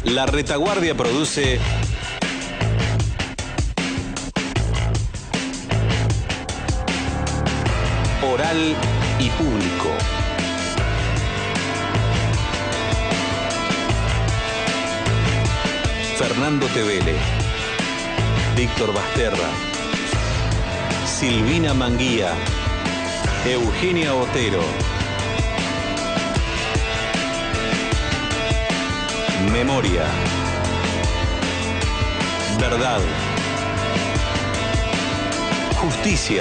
La Retaguardia produce Oral y Público. Fernando Tevele, Víctor Basterra, Silvina Manguía, Eugenia Otero. Memoria. Verdad. Justicia.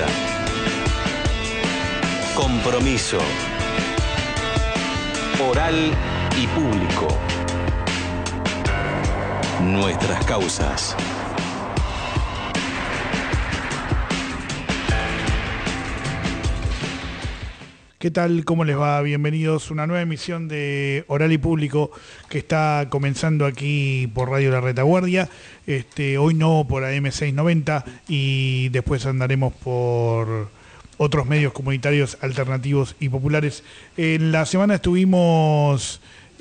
Compromiso. Oral y público. Nuestras causas. ¿Qué tal? ¿Cómo les va? Bienvenidos a una nueva emisión de Oral y Público que está comenzando aquí por Radio La Retaguardia. Hoy no por AM690 y después andaremos por otros medios comunitarios alternativos y populares. En la semana estuvimos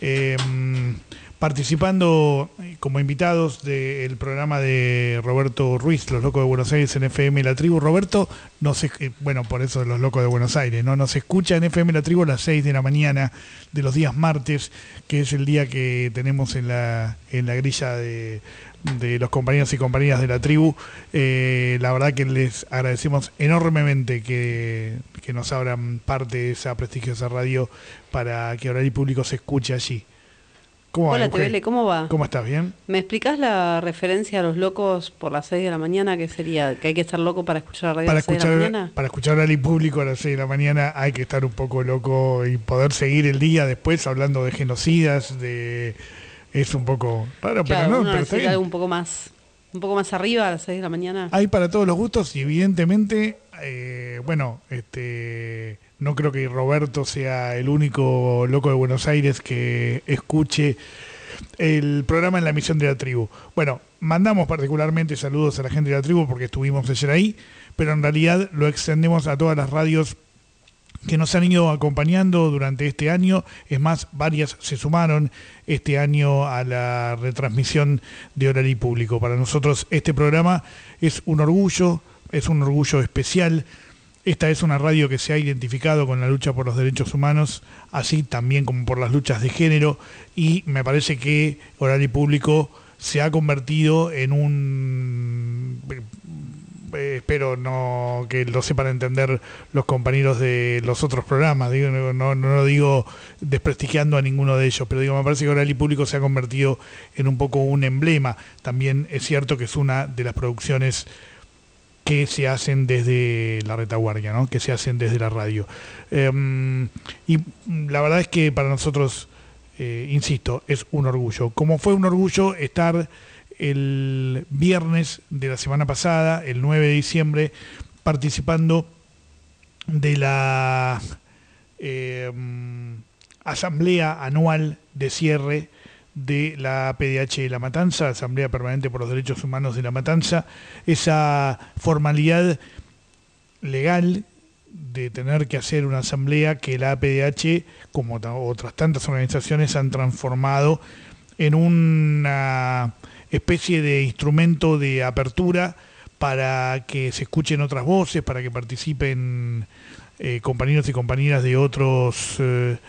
participando como invitados del programa de Roberto Ruiz, Los Locos de Buenos Aires en FM La Tribu. Roberto, bueno, por eso Los Locos de Buenos Aires, ¿no? Nos escucha en FM La Tribu a las 6 de la mañana de los días martes, que es el día que tenemos en la grilla de los compañeros y compañeras de la tribu. La verdad que les agradecemos enormemente que nos abran parte de esa prestigiosa radio para que Oral y Público se escuche allí. Hola, Tevele, ¿cómo va? ¿Cómo estás? ¿Bien? ¿Me explicás la referencia a los locos por las 6 de la mañana? ¿Qué sería? ¿Que hay que estar loco para escuchar la radio a las 6 de la mañana? Para escuchar Oral y Público a las 6 de la mañana hay que estar un poco loco y poder seguir el día después hablando de genocidas, es un poco raro, claro, pero no, uno pero necesita algo un poco más arriba a las 6 de la mañana. Hay para todos los gustos y evidentemente, no creo que Roberto sea el único loco de Buenos Aires que escuche el programa en la emisión de la tribu. Bueno, mandamos particularmente saludos a la gente de la tribu porque estuvimos ayer ahí, pero en realidad lo extendemos a todas las radios que nos han ido acompañando durante este año. Es más, varias se sumaron este año a la retransmisión de Oral y Público. Para nosotros este programa es un orgullo especial. Esta es una radio que se ha identificado con la lucha por los derechos humanos, así también como por las luchas de género, y me parece que Oral y Público se ha convertido en un... espero no que lo sepan entender los compañeros de los otros programas, no lo digo desprestigiando a ninguno de ellos, pero me parece que Oral y Público se ha convertido en un poco un emblema. También es cierto que es una de las producciones que se hacen desde la retaguardia, ¿no? Que se hacen desde la radio. Y la verdad es que para nosotros, insisto, es un orgullo. Como fue un orgullo estar el viernes de la semana pasada, el 9 de diciembre, participando de la asamblea anual de cierre de la PDH de La Matanza, Asamblea Permanente por los Derechos Humanos de La Matanza, esa formalidad legal de tener que hacer una asamblea que la APDH, como otras tantas organizaciones, han transformado en una especie de instrumento de apertura para que se escuchen otras voces, para que participen compañeros y compañeras de otros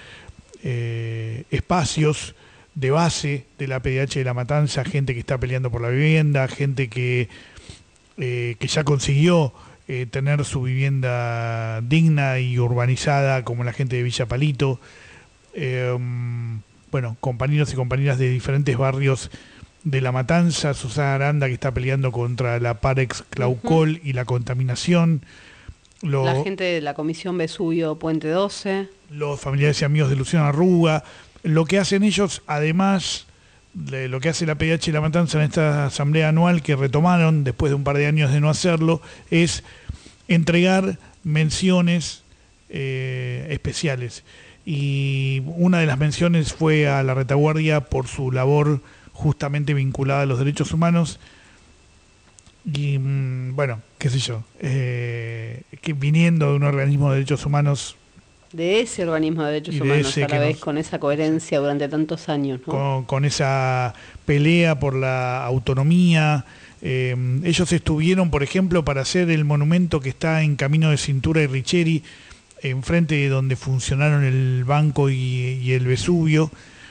espacios de base de la PDH de La Matanza, gente que está peleando por la vivienda, gente que ya consiguió tener su vivienda digna y urbanizada, como la gente de Villa Palito, compañeros y compañeras de diferentes barrios de La Matanza, Susana Aranda, que está peleando contra la Parex Claucol y la contaminación, la gente de la Comisión Vesubio Puente 12, los familiares y amigos de Luciano Arruga. Lo que hacen ellos, además de lo que hace la PDH y La Matanza en esta asamblea anual, que retomaron después de un par de años de no hacerlo, es entregar menciones especiales. Y una de las menciones fue a la retaguardia por su labor justamente vinculada a los derechos humanos. Y qué sé yo, que viniendo de un organismo de derechos humanos de ese organismo de derechos humanos, a la vez con esa coherencia durante tantos años, ¿no? Con esa pelea por la autonomía. Ellos estuvieron, por ejemplo, para hacer el monumento que está en Camino de Cintura y Richeri, enfrente de donde funcionaron el banco y el Vesubio.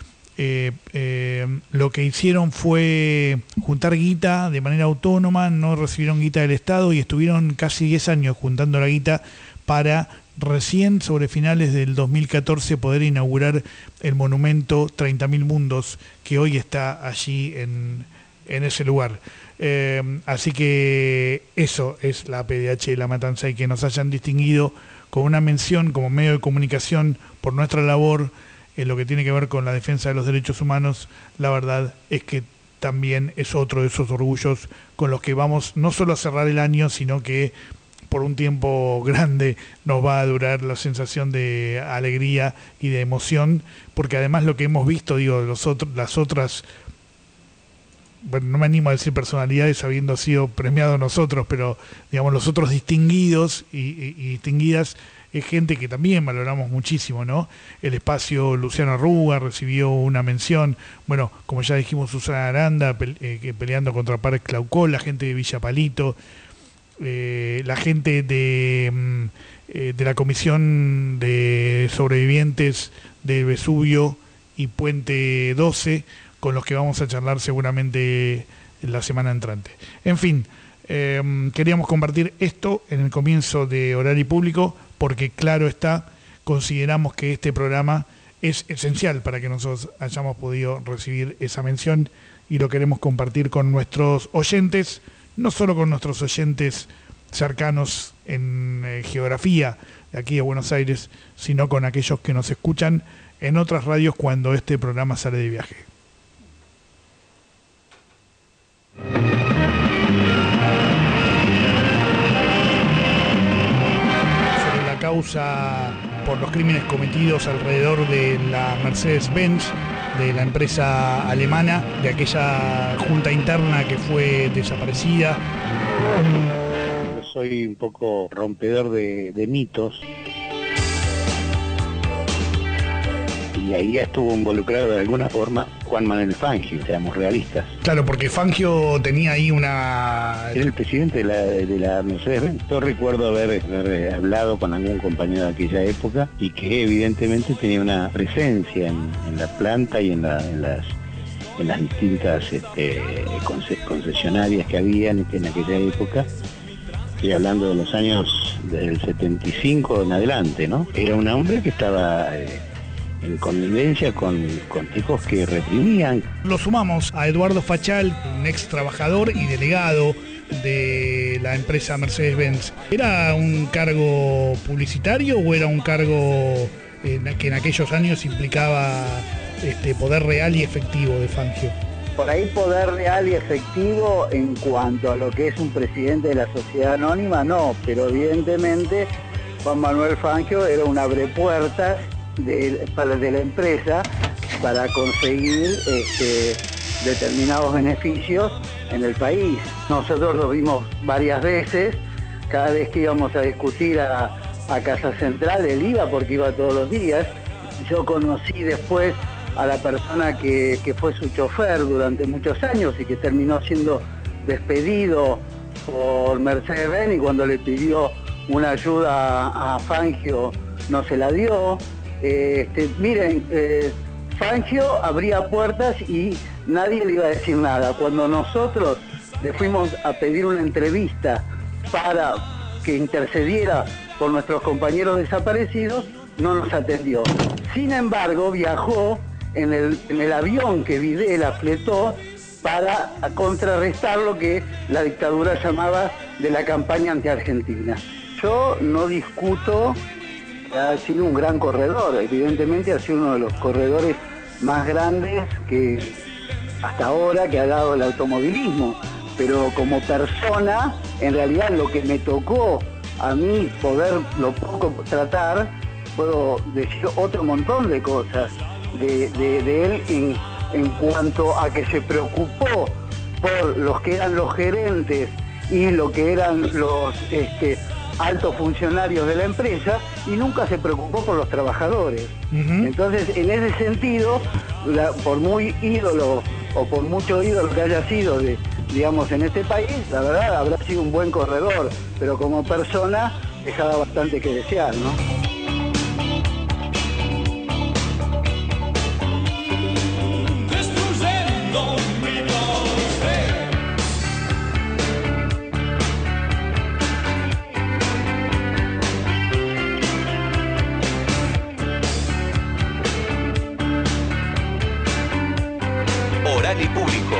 Lo que hicieron fue juntar guita de manera autónoma, no recibieron guita del Estado y estuvieron casi 10 años juntando la guita para recién sobre finales del 2014 poder inaugurar el monumento 30.000 Mundos que hoy está allí en ese lugar. Así que eso es la PDH de La Matanza, y que nos hayan distinguido con una mención como medio de comunicación por nuestra labor en lo que tiene que ver con la defensa de los derechos humanos, la verdad es que también es otro de esos orgullos con los que vamos no solo a cerrar el año, sino que por un tiempo grande nos va a durar la sensación de alegría y de emoción, porque además lo que hemos visto, las otras, bueno, no me animo a decir personalidades habiendo sido premiados nosotros, pero digamos los otros distinguidos y distinguidas, es gente que también valoramos muchísimo, ¿no? El espacio Luciano Arruga recibió una mención, bueno, como ya dijimos, Susana Aranda peleando contra Parque Claucol, la gente de Villa Palito, la gente de la Comisión de Sobrevivientes de Vesubio y Puente 12, con los que vamos a charlar seguramente la semana entrante. En fin, queríamos compartir esto en el comienzo de Horario Público, porque claro está, consideramos que este programa es esencial para que nosotros hayamos podido recibir esa mención, y lo queremos compartir con nuestros oyentes, no solo con nuestros oyentes cercanos en geografía de aquí de Buenos Aires, sino con aquellos que nos escuchan en otras radios cuando este programa sale de viaje. Sobre la causa por los crímenes cometidos alrededor de la Mercedes-Benz, de la empresa alemana, de aquella junta interna que fue desaparecida. Yo soy un poco rompedor de mitos. Y ahí estuvo involucrado de alguna forma Juan Manuel Fangio, seamos realistas. Claro, porque Fangio tenía ahí una... Era el presidente de la Mercedes-Benz. Yo recuerdo haber hablado con algún compañero de aquella época, y que evidentemente tenía una presencia en la planta y en las distintas concesionarias que había en aquella época. Estoy hablando de los años del 75 en adelante, ¿no? Era un hombre que estaba... en connivencia con tipos que reprimían. Lo sumamos a Eduardo Fachal, un ex trabajador y delegado de la empresa Mercedes-Benz. ¿Era un cargo publicitario o era un cargo que en aquellos años implicaba poder real y efectivo de Fangio? Por ahí poder real y efectivo en cuanto a lo que es un presidente de la sociedad anónima, no, pero evidentemente Juan Manuel Fangio era un abrepuertas de la empresa para conseguir determinados beneficios en el país. Nosotros lo vimos varias veces, cada vez que íbamos a discutir a Casa Central, él iba porque iba todos los días. Yo conocí después a la persona que fue su chofer durante muchos años y que terminó siendo despedido por Mercedes-Benz, y cuando le pidió una ayuda a Fangio no se la dio. Fangio abría puertas y nadie le iba a decir nada. Cuando nosotros le fuimos a pedir una entrevista para que intercediera por nuestros compañeros desaparecidos, no nos atendió. Sin embargo, viajó en el avión que Videla fletó para contrarrestar lo que la dictadura llamaba de la campaña anti-argentina. Yo no discuto. Ha sido un gran corredor, evidentemente ha sido uno de los corredores más grandes que hasta ahora que ha dado el automovilismo, pero como persona, en realidad lo que me tocó a mí poderlo poco tratar, puedo decir otro montón de cosas de él en cuanto a que se preocupó por los que eran los gerentes y lo que eran altos funcionarios de la empresa y nunca se preocupó por los trabajadores. Entonces, en ese sentido, por muy ídolo o por mucho ídolo que haya sido, digamos, en este país, la verdad habrá sido un buen corredor, pero como persona dejaba bastante que desear, ¿no? Oral y Público.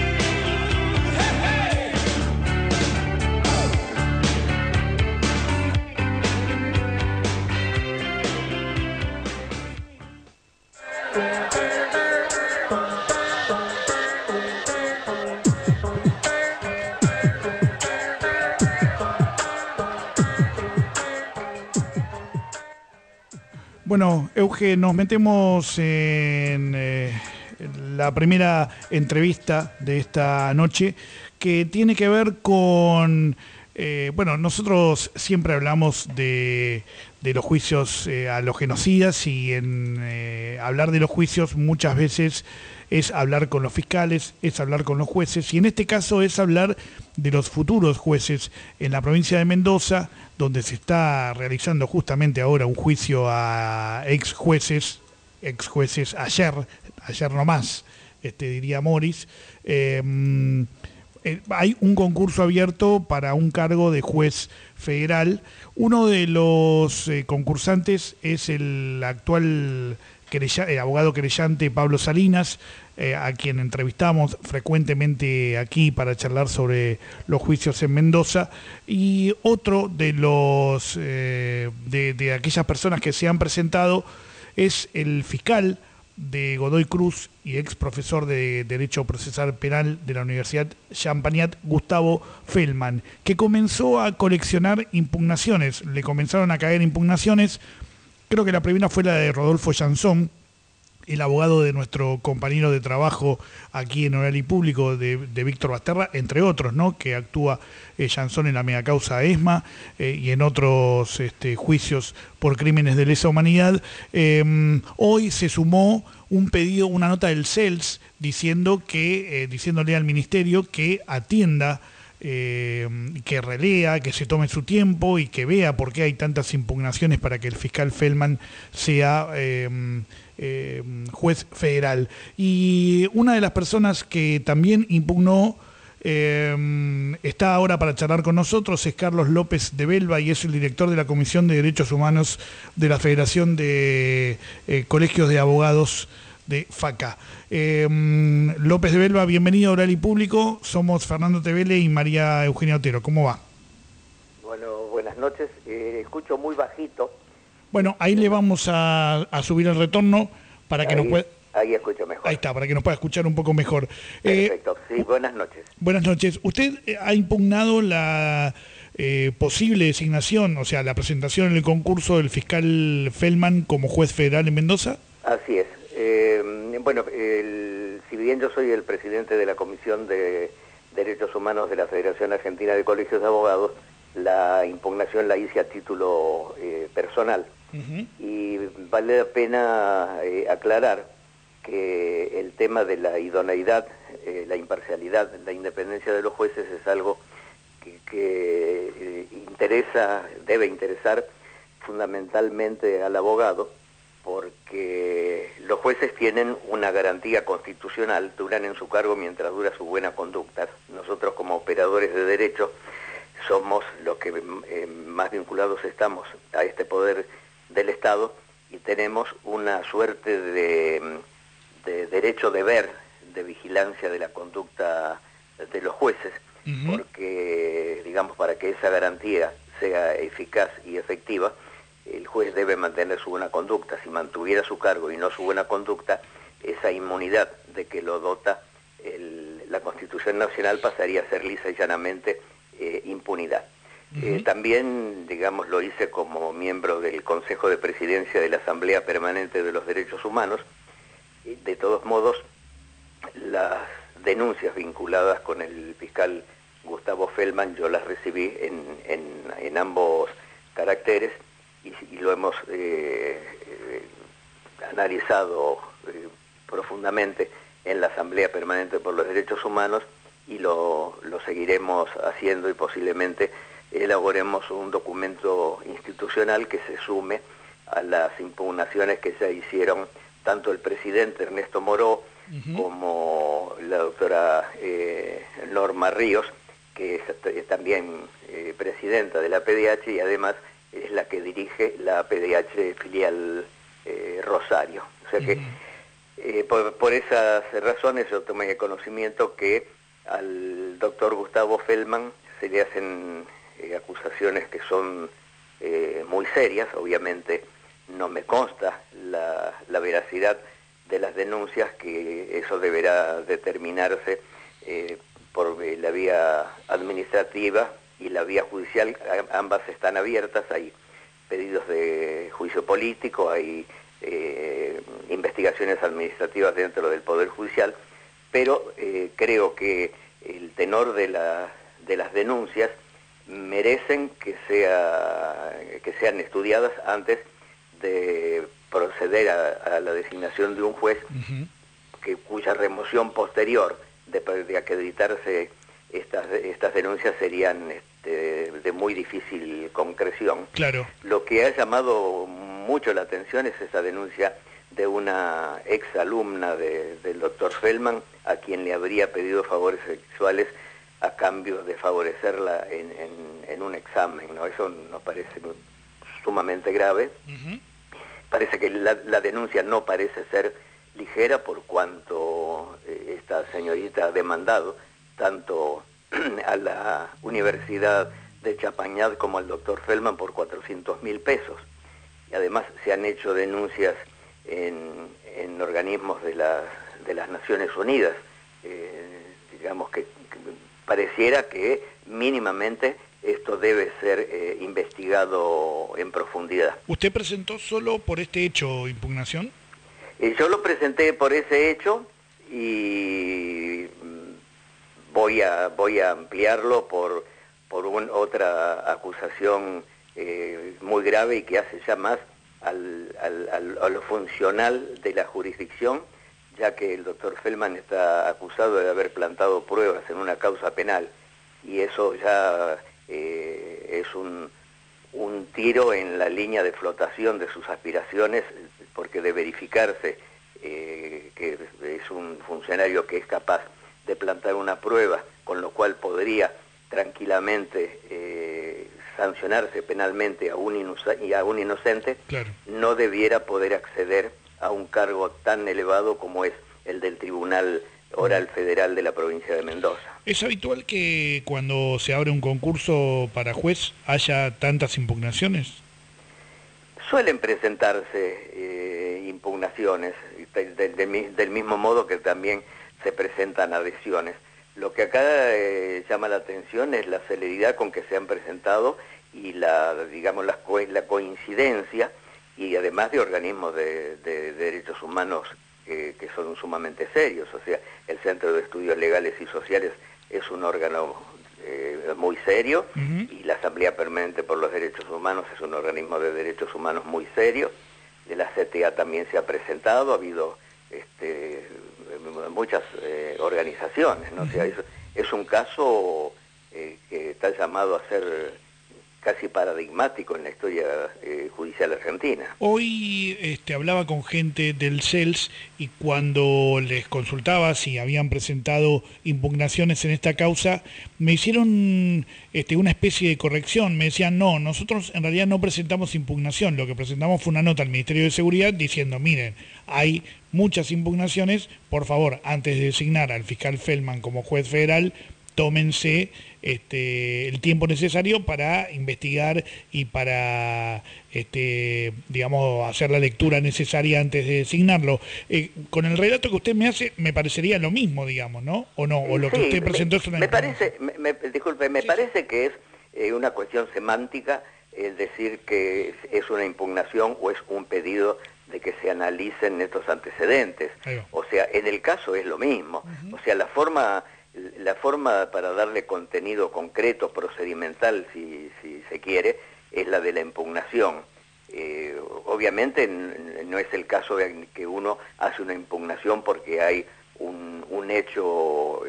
Bueno, Euge, nos metemos en la primera entrevista de esta noche, que tiene que ver con... nosotros siempre hablamos de los juicios a los genocidas, y en hablar de los juicios muchas veces es hablar con los fiscales, es hablar con los jueces, y en este caso es hablar de los futuros jueces en la provincia de Mendoza, donde se está realizando justamente ahora un juicio a ex jueces ayer nomás, diría Morris. Hay un concurso abierto para un cargo de juez federal. Uno de los concursantes es el actual abogado querellante Pablo Salinas, a quien entrevistamos frecuentemente aquí para charlar sobre los juicios en Mendoza, y otro de los de aquellas personas que se han presentado es el fiscal de Godoy Cruz y ex profesor de Derecho Procesal Penal de la Universidad Champagnat, Gustavo Feldman, que comenzó a coleccionar impugnaciones. Le comenzaron a caer impugnaciones. Creo que la primera fue la de Rodolfo Jansón, el abogado de nuestro compañero de trabajo aquí en Oral y Público, de Víctor Basterra, entre otros, ¿no?, que actúa Jansón en la megacausa ESMA y en otros juicios por crímenes de lesa humanidad. Hoy se sumó un pedido, una nota del CELS, diciéndole al Ministerio que atienda, que relea, que se tome su tiempo y que vea por qué hay tantas impugnaciones para que el fiscal Feldman sea juez federal. Y una de las personas que también impugnó está ahora para charlar con nosotros, es Carlos López de Belva, y es el director de la Comisión de Derechos Humanos de la Federación de Colegios de Abogados de FACA. López de Belva, bienvenido a Oral y Público. Somos Fernando Tevele y María Eugenia Otero. ¿Cómo va? Bueno, buenas noches. Escucho muy bajito. Bueno, ahí le vamos a subir el retorno para que nos pueda... Ahí escucho mejor. Ahí está, para que nos pueda escuchar un poco mejor. Perfecto, sí, buenas noches. Buenas noches. ¿Usted ha impugnado la posible designación, o sea, la presentación en el concurso del fiscal Feldman como juez federal en Mendoza? Así es. Si bien yo soy el presidente de la Comisión de Derechos Humanos de la Federación Argentina de Colegios de Abogados, la impugnación la hice a título personal. Y vale la pena aclarar que el tema de la idoneidad, la imparcialidad, la independencia de los jueces es algo que debe interesar fundamentalmente al abogado, porque los jueces tienen una garantía constitucional, duran en su cargo mientras dura su buena conducta. Nosotros, como operadores de derecho, somos los que más vinculados estamos a este poder del Estado, y tenemos una suerte de derecho de ver, de vigilancia de la conducta de los jueces, porque, digamos, para que esa garantía sea eficaz y efectiva, el juez debe mantener su buena conducta. Si mantuviera su cargo y no su buena conducta, esa inmunidad de que lo dota la Constitución Nacional pasaría a ser lisa y llanamente impunidad. También, digamos, lo hice como miembro del Consejo de Presidencia de la Asamblea Permanente de los Derechos Humanos. De todos modos, las denuncias vinculadas con el fiscal Gustavo Feldman, yo las recibí en ambos caracteres y lo hemos analizado profundamente en la Asamblea Permanente por los Derechos Humanos y lo seguiremos haciendo y posiblemente elaboremos un documento institucional que se sume a las impugnaciones que ya hicieron tanto el presidente Ernesto Moró como la doctora Norma Ríos, que es también presidenta de la PDH y además es la que dirige la PDH filial Rosario. O sea que por esas razones yo tomé conocimiento que al doctor Gustavo Feldman se le hacen acusaciones que son muy serias. Obviamente no me consta la veracidad de las denuncias, que eso deberá determinarse por la vía administrativa y la vía judicial. Ambas están abiertas, hay pedidos de juicio político, hay investigaciones administrativas dentro del Poder Judicial, pero creo que el tenor de las denuncias merecen que sean estudiadas antes de proceder a la designación de un juez, cuya remoción posterior de acreditarse estas denuncias serían de muy difícil concreción. Claro. Lo que ha llamado mucho la atención es esa denuncia de una ex alumna del doctor Feldman, a quien le habría pedido favores sexuales a cambio de favorecerla en un examen, ¿no? Eso nos parece sumamente grave. Parece que la denuncia no parece ser ligera, por cuanto esta señorita ha demandado tanto a la Universidad de Champagnat como al doctor Feldman por 400.000 pesos. Y además se han hecho denuncias en organismos de las Naciones Unidas. Digamos que pareciera que mínimamente esto debe ser investigado en profundidad. ¿Usted presentó solo por este hecho impugnación? Yo lo presenté por ese hecho y voy a ampliarlo por otra acusación muy grave y que hace ya más a lo funcional de la jurisdicción, ya que el doctor Feldman está acusado de haber plantado pruebas en una causa penal, y eso ya es un tiro en la línea de flotación de sus aspiraciones, porque de verificarse que es un funcionario que es capaz de plantar una prueba, con lo cual podría tranquilamente sancionarse penalmente a un inocente, claro, no debiera poder acceder a un cargo tan elevado como es el del Tribunal Oral Federal de la provincia de Mendoza. ¿Es habitual que cuando se abre un concurso para juez haya tantas impugnaciones? Suelen presentarse impugnaciones, del mismo modo que también se presentan adhesiones. Lo que acá llama la atención es la celeridad con que se han presentado y la coincidencia, y además de organismos de derechos humanos que son sumamente serios. O sea, el Centro de Estudios Legales y Sociales es un órgano muy serio, y la Asamblea Permanente por los Derechos Humanos es un organismo de derechos humanos muy serio. De la CTA también se ha presentado, ha habido muchas organizaciones, ¿no? O sea, es un caso que está llamado a ser casi paradigmático en la historia judicial argentina. Hoy hablaba con gente del CELS y cuando les consultaba si habían presentado impugnaciones en esta causa, me hicieron una especie de corrección. Me decían, no, nosotros en realidad no presentamos impugnación, lo que presentamos fue una nota al Ministerio de Seguridad diciendo, miren, hay muchas impugnaciones, por favor, antes de designar al fiscal Feldman como juez federal, tómense el tiempo necesario para investigar y para, hacer la lectura necesaria antes de designarlo. Con el relato que usted me hace, me parecería lo mismo, digamos, ¿no? ¿O no? ¿O lo que usted presentó es una parece que es una cuestión semántica el decir que es una impugnación o es un pedido de que se analicen estos antecedentes. O sea, en el caso es lo mismo. O sea, la forma la forma para darle contenido concreto, procedimental, si se quiere, es la de la impugnación. Obviamente no es el caso de que uno hace una impugnación porque hay un hecho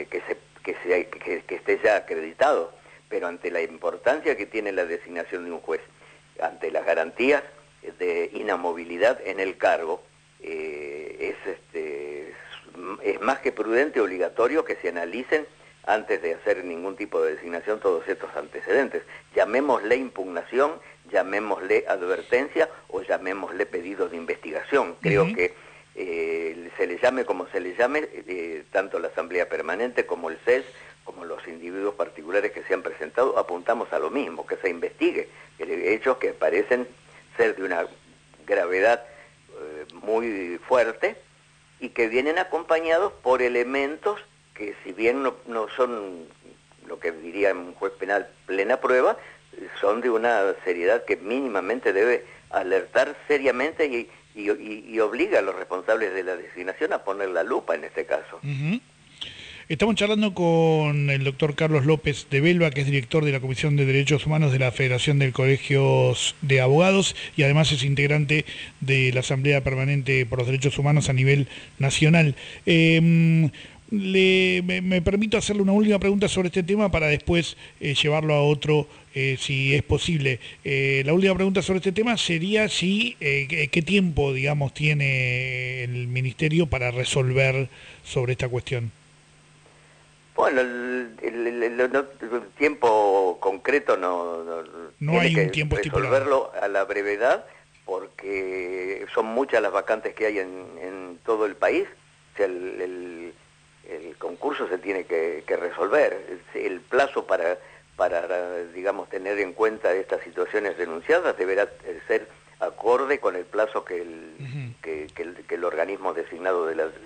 que esté ya acreditado, pero ante la importancia que tiene la designación de un juez, ante las garantías de inamovilidad en el cargo, es más que prudente, obligatorio que se analicen antes de hacer ningún tipo de designación todos estos antecedentes. Llamémosle impugnación, llamémosle advertencia o llamémosle pedido de investigación. Creo que se le llame como se le llame, tanto la Asamblea Permanente como el CES, como los individuos particulares que se han presentado, apuntamos a lo mismo, que se investigue hechos que parecen ser de una gravedad muy fuerte y que vienen acompañados por elementos que, si bien no son lo que diría un juez penal plena prueba, son de una seriedad que mínimamente debe alertar seriamente y obliga a los responsables de la designación a poner la lupa en este caso. Estamos charlando con el doctor Carlos López de Belva, que es director de la Comisión de Derechos Humanos de la Federación de Colegios de Abogados y además es integrante de la Asamblea Permanente por los Derechos Humanos a nivel nacional. Me permito hacerle una última pregunta sobre este tema para después llevarlo a otro, si es posible. La última pregunta sobre este tema sería qué tiempo, digamos, tiene el Ministerio para resolver sobre esta cuestión. Bueno, el tiempo concreto no hay un tiempo estipulado. Resolverlo a la brevedad, porque son muchas las vacantes que hay en todo el país. O sea, el concurso se tiene que resolver. El plazo para digamos, tener en cuenta estas situaciones denunciadas deberá ser acorde con el plazo que el organismo designado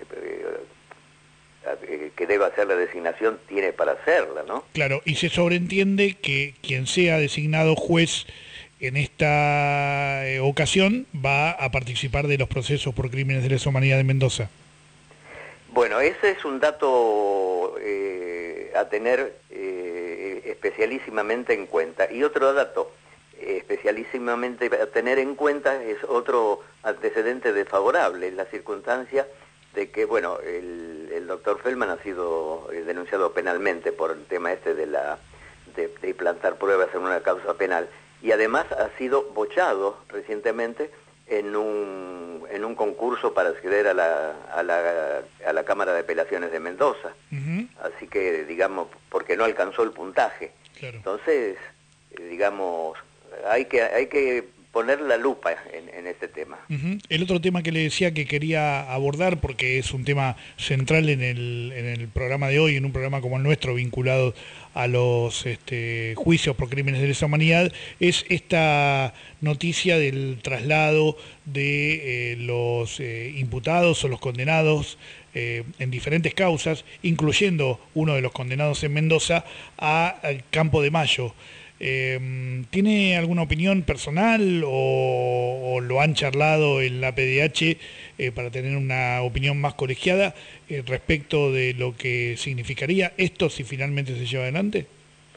que deba hacer la designación tiene para hacerla, ¿no? Claro, y se sobreentiende que quien sea designado juez en esta ocasión va a participar de los procesos por crímenes de lesa humanidad de Mendoza. Bueno, ese es un dato a tener especialísimamente en cuenta. Y otro dato especialísimamente a tener en cuenta es otro antecedente desfavorable, la circunstancia de que, bueno, el doctor Feldman ha sido denunciado penalmente por el tema de plantar pruebas en una causa penal, y además ha sido bochado recientemente en un concurso para acceder a la Cámara de Apelaciones de Mendoza. Así que, digamos, porque no alcanzó el puntaje. Claro. Entonces, digamos, hay que poner la lupa en este tema. El otro tema que le decía que quería abordar, porque es un tema central en el programa de hoy, en un programa como el nuestro, vinculado a los juicios por crímenes de lesa humanidad, es esta noticia del traslado de los imputados o los condenados en diferentes causas, incluyendo uno de los condenados en Mendoza, al Campo de Mayo. ¿Tiene alguna opinión personal o lo han charlado en la PDH para tener una opinión más colegiada respecto de lo que significaría esto si finalmente se lleva adelante?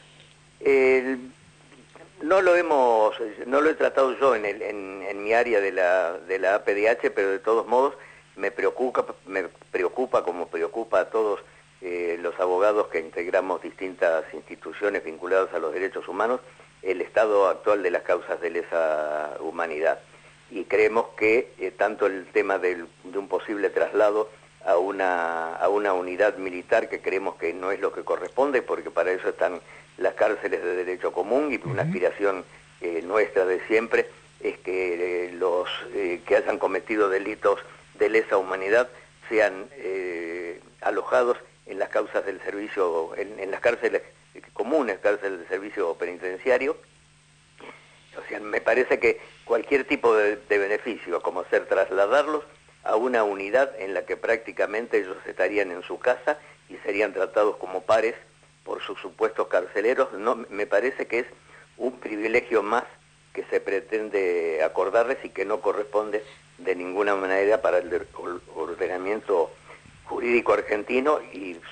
No lo he tratado yo en mi área de la APDH, pero de todos modos me preocupa como preocupa a todos los abogados que integramos distintas instituciones vinculadas a los derechos humanos, el estado actual de las causas de lesa humanidad. Y creemos que tanto el tema de un posible traslado a una unidad militar, que creemos que no es lo que corresponde, porque para eso están las cárceles de derecho común, y una aspiración nuestra de siempre es que los que hayan cometido delitos de lesa humanidad sean alojados en las causas del servicio, en las cárceles comunes, cárceles del servicio penitenciario. O sea, me parece que cualquier tipo de beneficio, como ser trasladarlos a una unidad en la que prácticamente ellos estarían en su casa y serían tratados como pares por sus supuestos carceleros, no, me parece que es un privilegio más que se pretende acordarles y que no corresponde de ninguna manera para el ordenamiento jurídico argentino, y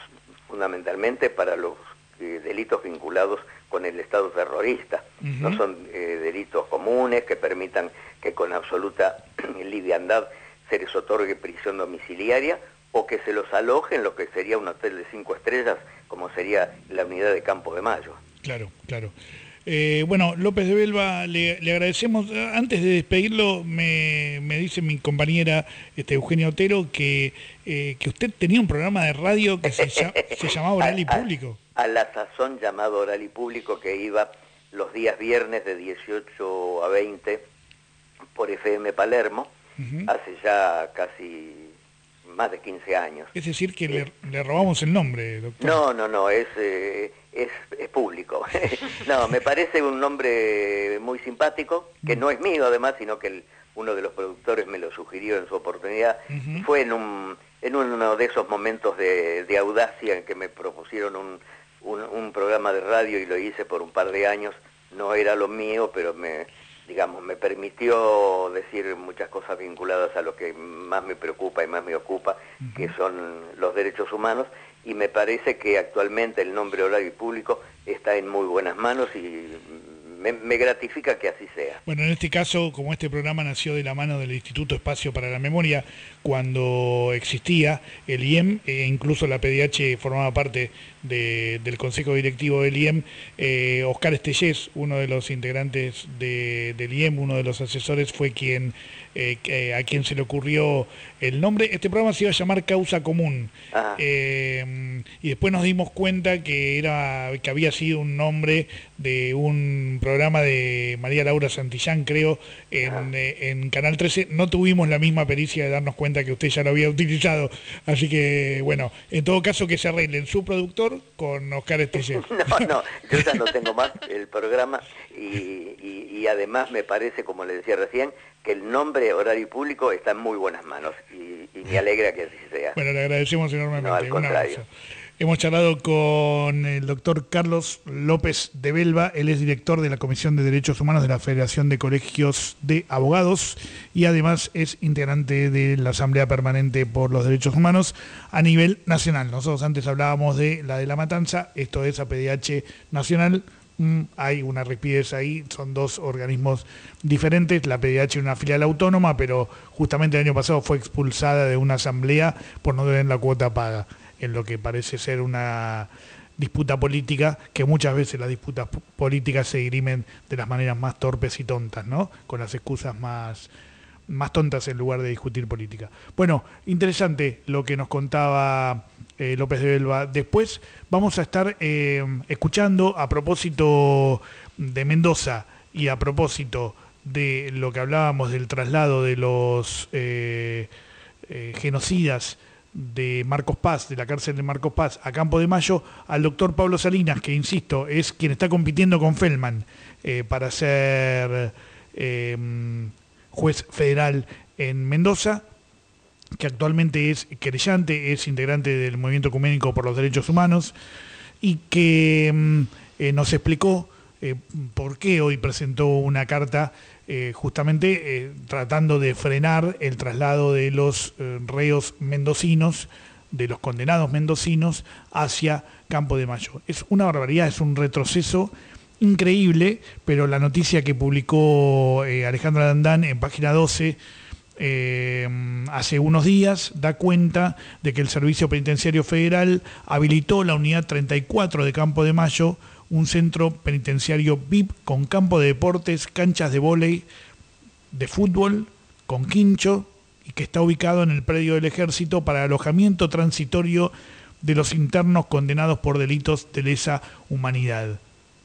fundamentalmente para los delitos vinculados con el Estado terrorista. No son delitos comunes que permitan que con absoluta liviandad se les otorgue prisión domiciliaria o que se los aloje en lo que sería un hotel de 5 estrellas, como sería la unidad de Campo de Mayo. Claro, claro. Bueno, López de Belva, le agradecemos. Antes de despedirlo, me dice mi compañera Eugenia Otero que usted tenía un programa de radio que se llamaba Oral y Público. A la sazón llamado Oral y Público, que iba los días viernes de 18 a 20 por FM Palermo, hace ya casi más de 15 años. Es decir, que le robamos el nombre, doctor. No, es público. No, me parece un nombre muy simpático, que no es mío además, sino que uno de los productores me lo sugirió en su oportunidad. Fue en uno de esos momentos de audacia en que me propusieron un programa de radio y lo hice por un par de años. No era lo mío, pero me permitió decir muchas cosas vinculadas a lo que más me preocupa y más me ocupa, que son los derechos humanos, y me parece que actualmente el nombre Oral y Público está en muy buenas manos y me gratifica que así sea. Bueno, en este caso, como este programa nació de la mano del Instituto Espacio para la Memoria, cuando existía el IEM, incluso la PDH formaba parte del Consejo Directivo del IEM, Oscar Estellés, uno de los integrantes del IEM, uno de los asesores, fue a quien se le ocurrió el nombre. Este programa se iba a llamar Causa Común, y después nos dimos cuenta que había sido un nombre de un programa de María Laura Santillán, creo, en Canal 13. No tuvimos la misma pericia de darnos cuenta que usted ya lo había utilizado, así que bueno, en todo caso que se arreglen su productor con Oscar Estellés. No, yo ya no tengo más el programa y además me parece, como le decía recién, que el nombre Oral y Público está en muy buenas manos y me alegra que así sea. Bueno, le agradecemos enormemente. No, al contrario. Hemos charlado con el doctor Carlos López de Belva. Él es director de la Comisión de Derechos Humanos de la Federación de Colegios de Abogados y además es integrante de la Asamblea Permanente por los Derechos Humanos a nivel nacional. Nosotros antes hablábamos de La Matanza, esto es APDH nacional. Hay una rapidez ahí, son dos organismos diferentes. La PDH es una filial autónoma, pero justamente el año pasado fue expulsada de una asamblea por no tener la cuota paga, en lo que parece ser una disputa política, que muchas veces las disputas políticas se dirimen de las maneras más torpes y tontas, ¿no? Con las excusas más tontas en lugar de discutir política. Bueno, interesante lo que nos contaba López de Belva. Después vamos a estar escuchando, a propósito de Mendoza y a propósito de lo que hablábamos del traslado de los genocidas de Marcos Paz, de la cárcel de Marcos Paz a Campo de Mayo, al doctor Pablo Salinas, que insisto, es quien está compitiendo con Feldman para ser juez federal en Mendoza, que actualmente es querellante, es integrante del Movimiento Ecuménico por los Derechos Humanos, y que nos explicó por qué hoy presentó una carta justamente tratando de frenar el traslado de los reos mendocinos, de los condenados mendocinos, hacia Campo de Mayo. Es una barbaridad, es un retroceso increíble, pero la noticia que publicó Alejandra Landán en página 12 hace unos días da cuenta de que el Servicio Penitenciario Federal habilitó la unidad 34 de Campo de Mayo, un centro penitenciario VIP con campo de deportes, canchas de vóley, de fútbol, con quincho, y que está ubicado en el predio del Ejército para alojamiento transitorio de los internos condenados por delitos de lesa humanidad.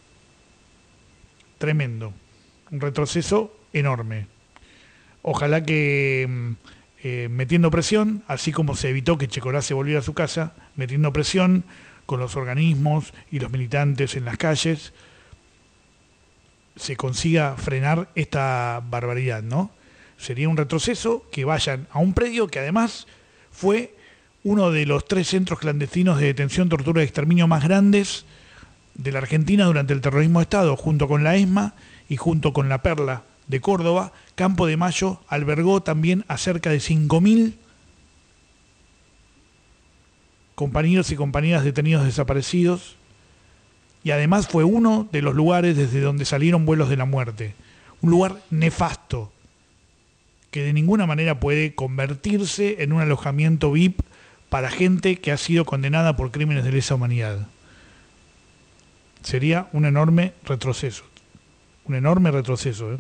Tremendo, un retroceso enorme. Ojalá que metiendo presión, así como se evitó que Checorá se volviera a su casa, metiendo presión con los organismos y los militantes en las calles, se consiga frenar esta barbaridad, ¿no? Sería un retroceso que vayan a un predio que además fue uno de los 3 centros clandestinos de detención, tortura y exterminio más grandes de la Argentina durante el terrorismo de Estado, junto con la ESMA y junto con la Perla de Córdoba. Campo de Mayo albergó también a cerca de 5.000 compañeros y compañeras detenidos desaparecidos, y además fue uno de los lugares desde donde salieron vuelos de la muerte. Un lugar nefasto, que de ninguna manera puede convertirse en un alojamiento VIP para gente que ha sido condenada por crímenes de lesa humanidad. Sería un enorme retroceso. Un enorme retroceso, ¿eh?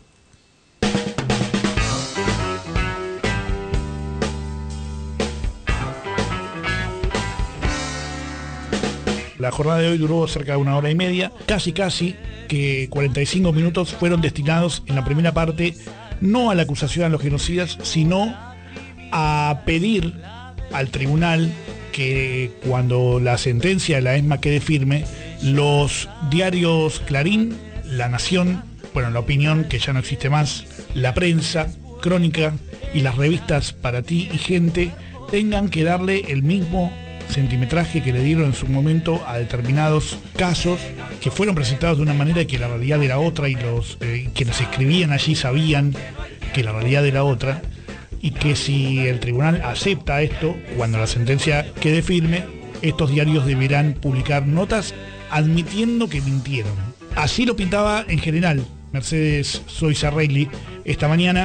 La jornada de hoy duró cerca de 1 hora y media, casi que 45 minutos fueron destinados en la primera parte no a la acusación a los genocidas, sino a pedir al tribunal que cuando la sentencia de la ESMA quede firme, los diarios Clarín, La Nación, bueno, La Opinión, que ya no existe más, La Prensa, Crónica y las revistas Para Ti y Gente tengan que darle el mismo centimetraje que le dieron en su momento a determinados casos que fueron presentados de una manera que la realidad era otra, y los quienes escribían allí sabían que la realidad era otra, y que si el tribunal acepta esto, cuando la sentencia quede firme, estos diarios deberán publicar notas admitiendo que mintieron. Así lo pintaba en general Mercedes Soisa Reilly esta mañana.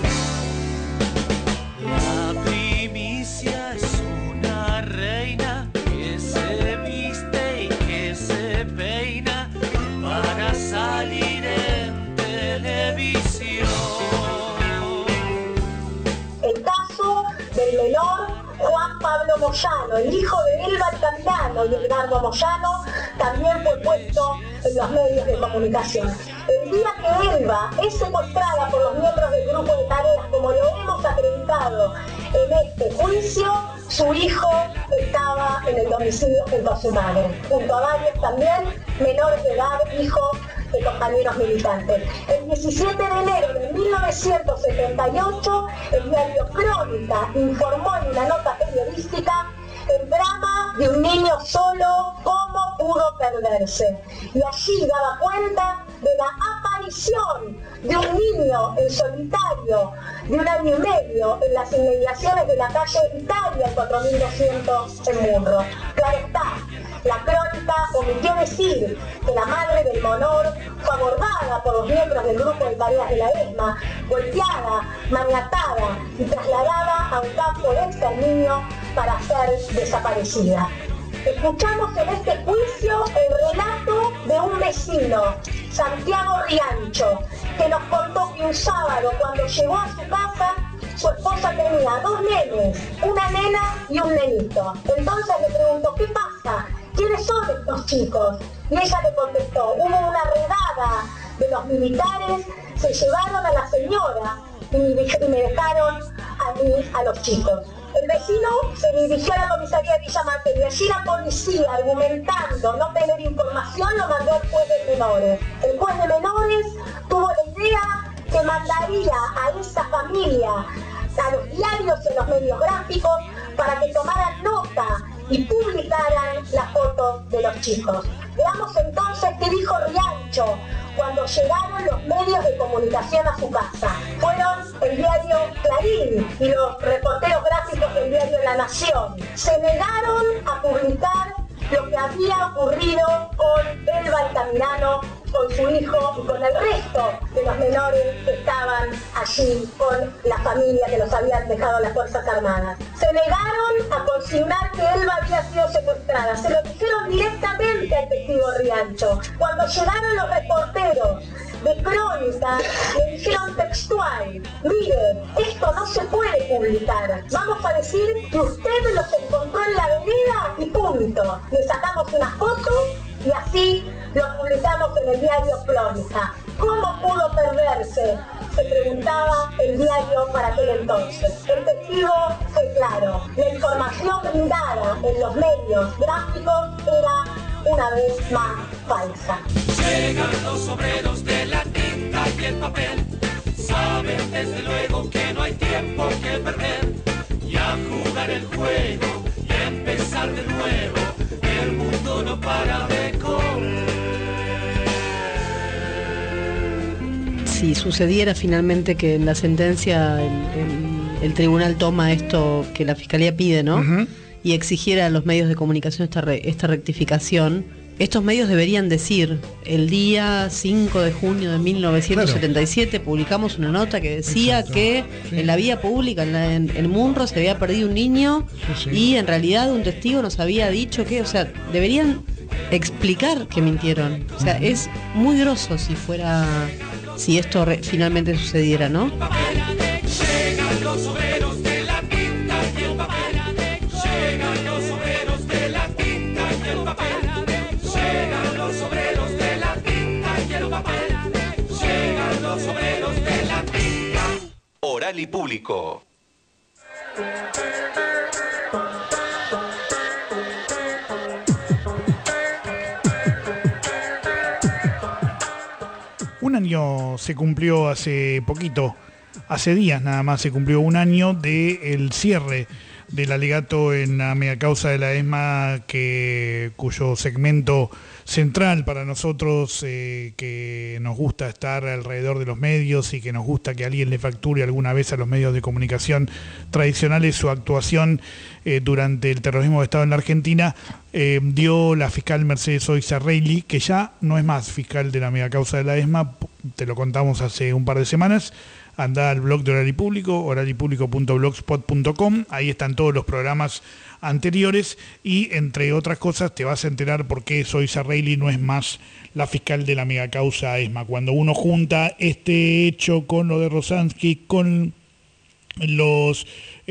Moyano, el hijo de Elba Altamirano y Edgardo Moyano, también fue puesto en los medios de comunicación. El día que Elba es secuestrada por los miembros del grupo de tareas, como lo hemos acreditado en este juicio, su hijo estaba en el domicilio junto a su madre, junto a varios también menores de edad, hijos de compañeros militantes. El 17 de enero de 1978, el diario Crónica informó en una nota periodística el drama de un niño solo, cómo pudo perderse. Y allí daba cuenta de la aparición de un niño en solitario de 1 año y medio en las inmediaciones de la calle Italia, el 4200 en Munro. Claro está, la Crónica omitió decir que la madre del menor fue abordada por los miembros del grupo de tareas de la ESMA, golpeada, maniatada y trasladada a un campo de exterminio para ser desaparecida. Escuchamos en este juicio el relato de un vecino, Santiago Riancho, que nos contó que un sábado, cuando llegó a su casa, su esposa tenía 2 nenes, una nena y un nenito. Entonces le preguntó, ¿qué pasa? ¿Quiénes son estos chicos? Y ella le contestó, hubo una redada de los militares, se llevaron a la señora y me dejaron a mí, a los chicos. El vecino se dirigió a la comisaría de Villa Mater y allí la policía, argumentando no tener información, lo mandó al juez de menores. El juez de menores tuvo la idea que mandaría a esta familia, a los diarios y a los medios gráficos, para que tomaran nota y publicaran las fotos de los chicos. Veamos entonces qué dijo Riancho cuando llegaron los medios de comunicación a su casa. Fueron el diario Clarín y los reporteros gráficos del diario La Nación. Se negaron a publicar lo que había ocurrido con Elba Altamirano, con su hijo y con el resto de los menores que estaban allí con la familia que los habían dejado las Fuerzas Armadas. Se negaron a consignar que Elba había sido secuestrada. Se lo dijeron directamente al testigo Riancho. Cuando llegaron los reporteros de Crónica, le dijeron textual, mire, esto no se puede publicar. Vamos a decir que usted los encontró en la avenida y punto. Le sacamos una foto y así lo publicamos en el diario Crónica. ¿Cómo pudo perderse?, se preguntaba el diario para aquel entonces. El testigo fue claro. La información brindada en los medios gráficos era una vez más falsa. Llegan los obreros de la tinta y el papel. Saben desde luego que no hay tiempo que perder. Y a jugar el juego y a empezar de nuevo. El mundo no para de correr. Si sucediera finalmente que en la sentencia el tribunal toma esto que la Fiscalía pide, ¿no? Uh-huh. y exigiera a los medios de comunicación esta rectificación, estos medios deberían decir: el día 5 de junio de 1977 publicamos una nota que decía que en la vía pública, en Munro, se había perdido un niño y en realidad un testigo nos había dicho que, o sea, deberían explicar que mintieron. O sea, es muy groso si esto finalmente sucediera, ¿no? Llegan los obreros de la tinta y el papel. Llegan los obreros de la tinta y el papel. Llegan los obreros de la tinta y el papel. Llegan los obreros de la tinta. Oral y Público. Un año se cumplió hace poquito, hace días nada más se cumplió un año del cierre del alegato en la megacausa de la ESMA, cuyo segmento central para nosotros, que nos gusta estar alrededor de los medios y que nos gusta que alguien le facture alguna vez a los medios de comunicación tradicionales su actuación durante el terrorismo de Estado en la Argentina, dio la fiscal Mercedes Oizarrelli, que ya no es más fiscal de la megacausa de la ESMA, te lo contamos hace un par de semanas. Andá al blog de Oral y Público, oralypublico.blogspot.com, ahí están todos los programas anteriores y, entre otras cosas, te vas a enterar por qué Oizarrelli no es más la fiscal de la megacausa ESMA. Cuando uno junta este hecho con lo de Rosansky, con los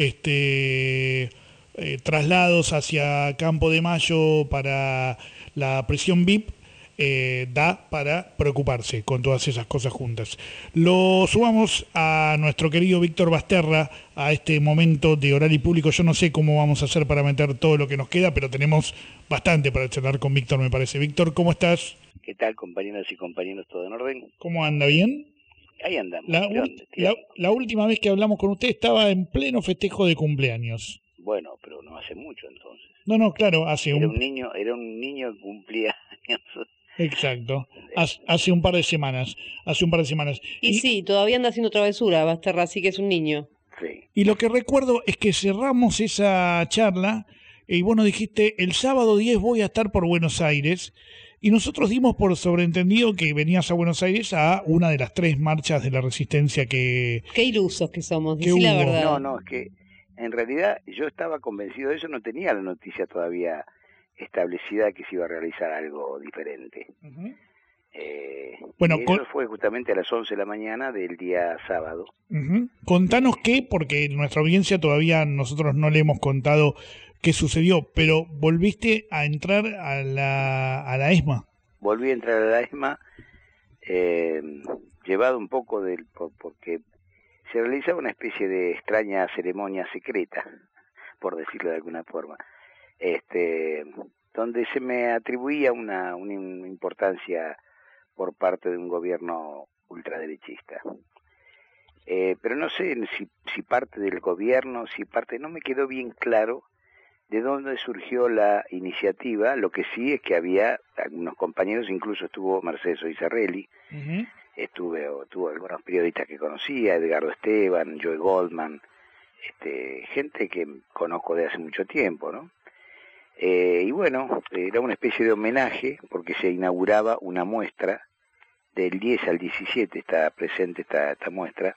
traslados hacia Campo de Mayo para la prisión VIP, da para preocuparse con todas esas cosas juntas. Lo subamos a nuestro querido Víctor Basterra a este momento de Oral y Público. Yo no sé cómo vamos a hacer para meter todo lo que nos queda, pero tenemos bastante para charlar con Víctor, me parece. Víctor, ¿cómo estás? ¿Qué tal, compañeras y compañeros? ¿Todo en orden? ¿Cómo anda? ¿Bien? Ahí andamos. La última vez que hablamos con usted estaba en pleno festejo de cumpleaños. Bueno, pero no hace mucho entonces. No, claro, era un niño que cumplía años. Exacto, hace un par de semanas. Y sí, todavía anda haciendo travesura, Basterra, así que es un niño. Sí. Y lo que recuerdo es que cerramos esa charla y vos nos dijiste: el sábado 10 voy a estar por Buenos Aires, y nosotros dimos por sobreentendido que venías a Buenos Aires a una de las 3 marchas de la resistencia que... Qué ilusos que somos, decí la verdad. No, es que en realidad yo estaba convencido de eso, no tenía la noticia todavía establecida que se iba a realizar algo diferente. Uh-huh. Bueno, y eso fue justamente a las 11 de la mañana del día sábado. Uh-huh. Contanos qué, porque nuestra audiencia todavía nosotros no le hemos contado qué sucedió, pero volviste a entrar a la ESMA. Volví a entrar a la ESMA, llevado un poco porque se realizaba una especie de extraña ceremonia secreta, por decirlo de alguna forma, donde se me atribuía una importancia por parte de un gobierno ultraderechista. Pero no sé si parte del gobierno, no me quedó bien claro de dónde surgió la iniciativa. Lo que sí es que había algunos compañeros, incluso estuvo Mercedes Oizarrelli, uh-huh. Tuvo algunos periodistas que conocía, Edgardo Esteban, Joe Goldman, gente que conozco de hace mucho tiempo, ¿no? Y bueno, era una especie de homenaje porque se inauguraba una muestra del 10 al 17, está presente esta muestra,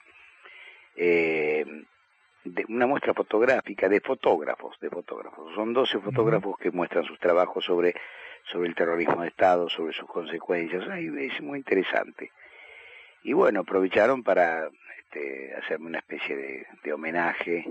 una muestra fotográfica de fotógrafos. Son 12 fotógrafos que muestran sus trabajos sobre el terrorismo de Estado, sobre sus consecuencias. Es muy interesante. Y bueno, aprovecharon para hacerme una especie de homenaje.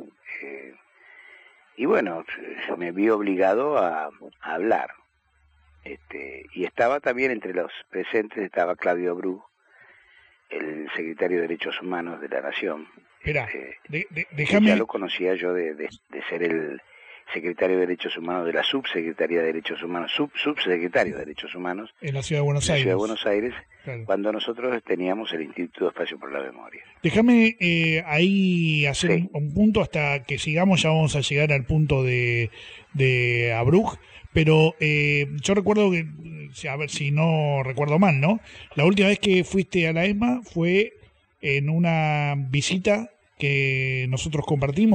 Y bueno, me vi obligado a hablar. Y estaba también entre los presentes, estaba Claudio Bru, el secretario de Derechos Humanos de la Nación. Espera, déjame... Ya lo conocía yo de ser el secretario de Derechos Humanos de la Subsecretaría de Derechos Humanos, subsecretario de Derechos Humanos en la Ciudad de Buenos Aires, claro. Cuando nosotros teníamos el Instituto Espacio por la Memoria. Déjame ahí hacer un punto hasta que sigamos, ya vamos a llegar al punto de Abrug, pero yo recuerdo que, a ver si no recuerdo mal, ¿no? La última vez que fuiste a la ESMA fue en una visita que nosotros compartimos.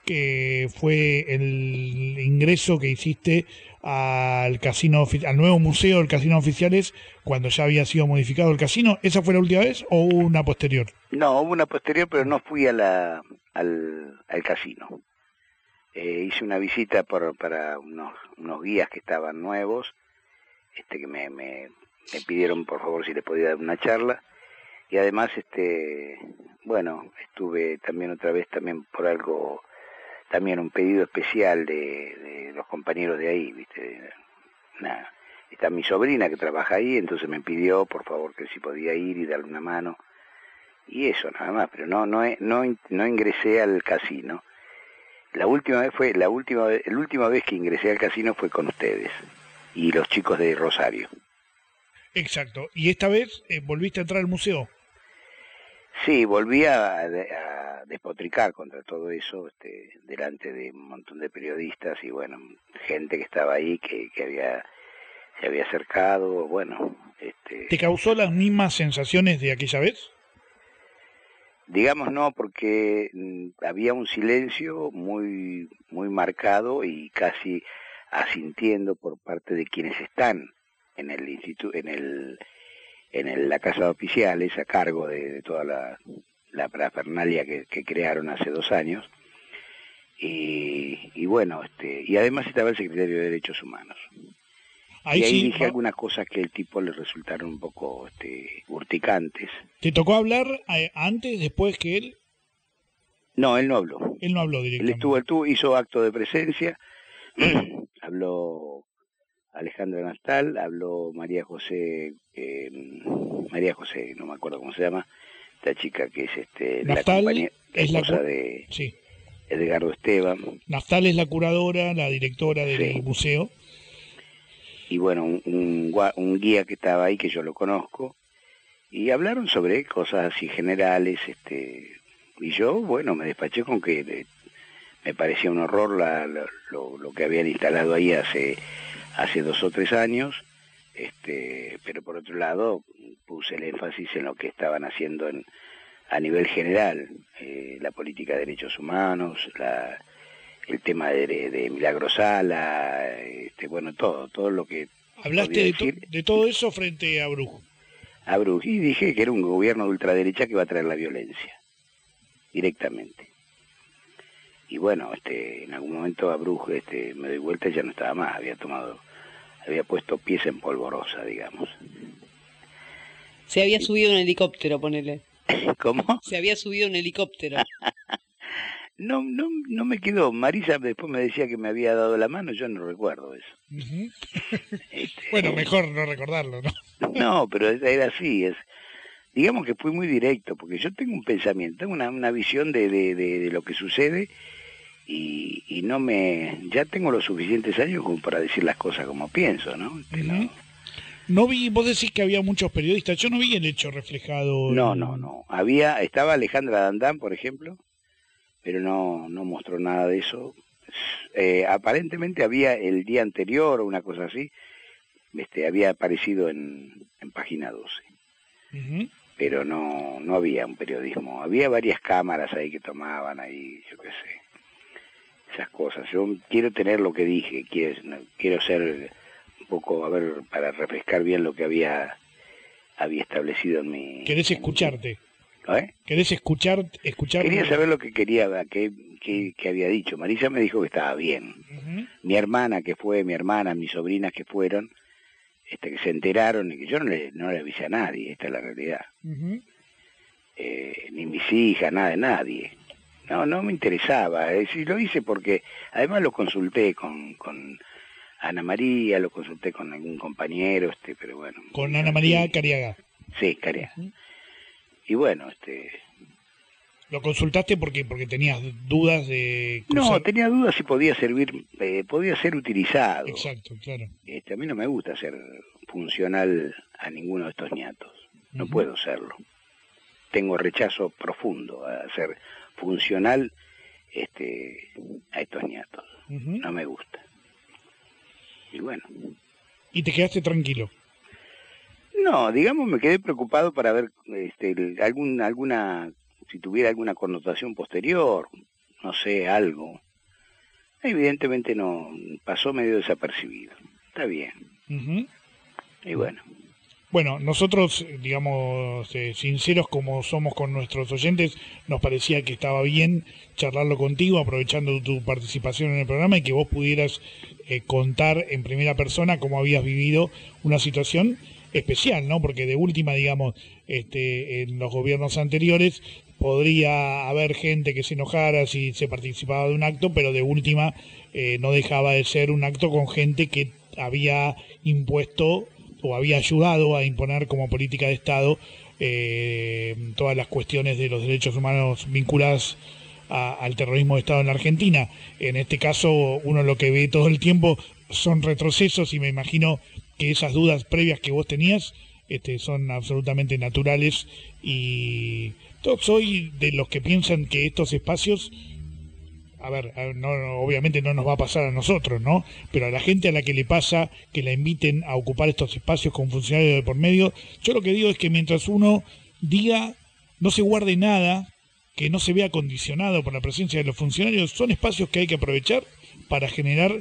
que fue el ingreso que hiciste al casino, al nuevo museo del Casino Oficiales, cuando ya había sido modificado el casino. ¿Esa fue la última vez o hubo una posterior? No, hubo una posterior, pero no fui al casino. Hice una visita para unos guías que estaban nuevos, que me pidieron por favor si les podía dar una charla, y además bueno, estuve también otra vez también por algo, también un pedido especial de los compañeros de ahí, ¿viste? Está mi sobrina que trabaja ahí, entonces me pidió por favor que si podía ir y darle una mano, y eso nada más, pero no ingresé al casino. La última vez que ingresé al casino fue con ustedes y los chicos de Rosario. Exacto. ¿Y esta vez volviste a entrar al museo? Sí, volví a despotricar contra todo eso, delante de un montón de periodistas y bueno, gente que estaba ahí que se había acercado, bueno. ¿Te causó las mismas sensaciones de aquella vez? Digamos no, porque había un silencio muy muy marcado y casi asintiendo por parte de quienes están en el instituto, en la casa de oficiales, a cargo de toda la parafernalia que crearon hace 2 años, y bueno, y además estaba el secretario de Derechos Humanos. Ahí dije algunas cosas que el tipo le resultaron un poco urticantes. ¿Te tocó hablar antes, después que él? No, él no habló. Él no habló directamente. Él hizo acto de presencia, habló Alejandra Nastal, habló María José, no me acuerdo cómo se llama, esta chica que es Nastal, la compañera, esposa de sí. Edgardo Esteban. Nastal es la curadora, la directora del sí. museo. Y bueno, un guía que estaba ahí, que yo lo conozco, y hablaron sobre cosas así generales, y yo, bueno, me despaché con que me parecía un horror lo que habían instalado ahí hace 2 o 3 años, pero por otro lado puse el énfasis en lo que estaban haciendo a nivel general, la política de derechos humanos, el tema de Milagro Sala, bueno, todo lo que... ¿Hablaste de todo eso frente a Bruj? A Bruj, y dije que era un gobierno de ultraderecha que va a traer la violencia, directamente. Y bueno, en algún momento a Bruj, me doy vuelta y ya no estaba más, había puesto pies en polvorosa, digamos. Se había subido un helicóptero, ponele. ¿Cómo? Se había subido un helicóptero. No me quedó. Marisa después me decía que me había dado la mano, yo no recuerdo eso. Uh-huh. Bueno, mejor no recordarlo, ¿no? No, pero era así. Digamos que fui muy directo, porque yo tengo un pensamiento, tengo una visión de lo que sucede y ya tengo los suficientes años como para decir las cosas como pienso, ¿no? Uh-huh. No vi, vos decís que había muchos periodistas, yo no vi el hecho reflejado. No. Estaba Alejandra Dandán, por ejemplo, pero no mostró nada de eso. Aparentemente había el día anterior o una cosa así, había aparecido en Página 12. Uh-huh. Pero no había un periodismo. Había varias cámaras ahí que tomaban ahí, yo qué sé, esas cosas. Yo quiero tener lo que dije, quiero ser un poco, a ver, para refrescar bien lo que había establecido en mi... ¿Querés escucharte? ¿Eh? ¿Querés escuchar? Quería saber lo que quería, que había dicho. Marisa me dijo que estaba bien. Uh-huh. Mi hermana, mis sobrinas que fueron, que se enteraron, y que yo no le avisé a nadie, esta es la realidad. Uh-huh. Ni mis hijas, nada de nadie. No me interesaba. Lo hice porque, además lo consulté con Ana María, lo consulté con algún compañero, pero bueno. ¿Con Ana María Cariaga? Sí, Cariaga. Uh-huh. Y bueno, ¿Lo consultaste porque tenías dudas de cruzar? No, tenía dudas si podía servir, podía ser utilizado. Exacto, claro. A mí no me gusta ser funcional a ninguno de estos ñatos. No uh-huh. puedo serlo. Tengo rechazo profundo a ser funcional a estos ñatos. Uh-huh. No me gusta. Y bueno. ¿Y te quedaste tranquilo? No, digamos, me quedé preocupado para ver alguna si tuviera alguna connotación posterior, no sé, algo. Evidentemente no, pasó medio desapercibido. Está bien. Y bueno. Bueno, nosotros, digamos, sinceros como somos con nuestros oyentes, nos parecía que estaba bien charlarlo contigo, aprovechando tu participación en el programa y que vos pudieras contar en primera persona cómo habías vivido una situación especial, ¿no? Porque de última, digamos, en los gobiernos anteriores podría haber gente que se enojara si se participaba de un acto, pero de última no dejaba de ser un acto con gente que había impuesto o había ayudado a imponer como política de Estado todas las cuestiones de los derechos humanos vinculadas al terrorismo de Estado en la Argentina. En este caso, uno lo que ve todo el tiempo son retrocesos y me imagino que esas dudas previas que vos tenías son absolutamente naturales y soy de los que piensan que estos espacios, a ver, no, obviamente no nos va a pasar a nosotros, ¿no? Pero a la gente a la que le pasa que la inviten a ocupar estos espacios con funcionarios de por medio, yo lo que digo es que mientras uno diga, no se guarde nada, que no se vea condicionado por la presencia de los funcionarios, son espacios que hay que aprovechar para generar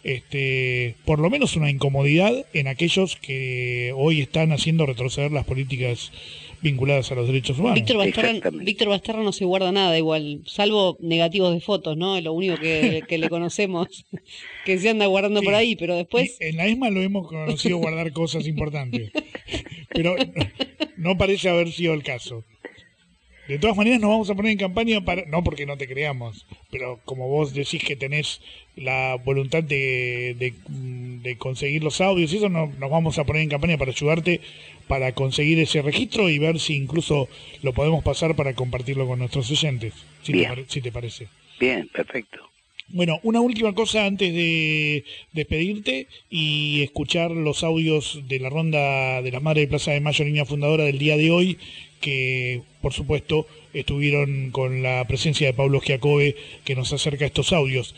por lo menos una incomodidad en aquellos que hoy están haciendo retroceder las políticas vinculadas a los derechos humanos. Víctor Basterra no se guarda nada igual, salvo negativos de fotos, ¿no? Es lo único que le conocemos, que se anda guardando por ahí, pero después... En la ESMA lo hemos conocido guardar cosas importantes, pero no parece haber sido el caso. De todas maneras nos vamos a poner en campaña para, no porque no te creamos, pero como vos decís que tenés la voluntad de conseguir los audios y eso, nos vamos a poner en campaña para ayudarte para conseguir ese registro y ver si incluso lo podemos pasar para compartirlo con nuestros oyentes, si te parece. Bien, perfecto. Bueno, una última cosa antes de despedirte y escuchar los audios de la ronda de las Madres de Plaza de Mayo, niña fundadora del día de hoy, que por supuesto estuvieron con la presencia de Pablo Giacobbe, que nos acerca estos audios,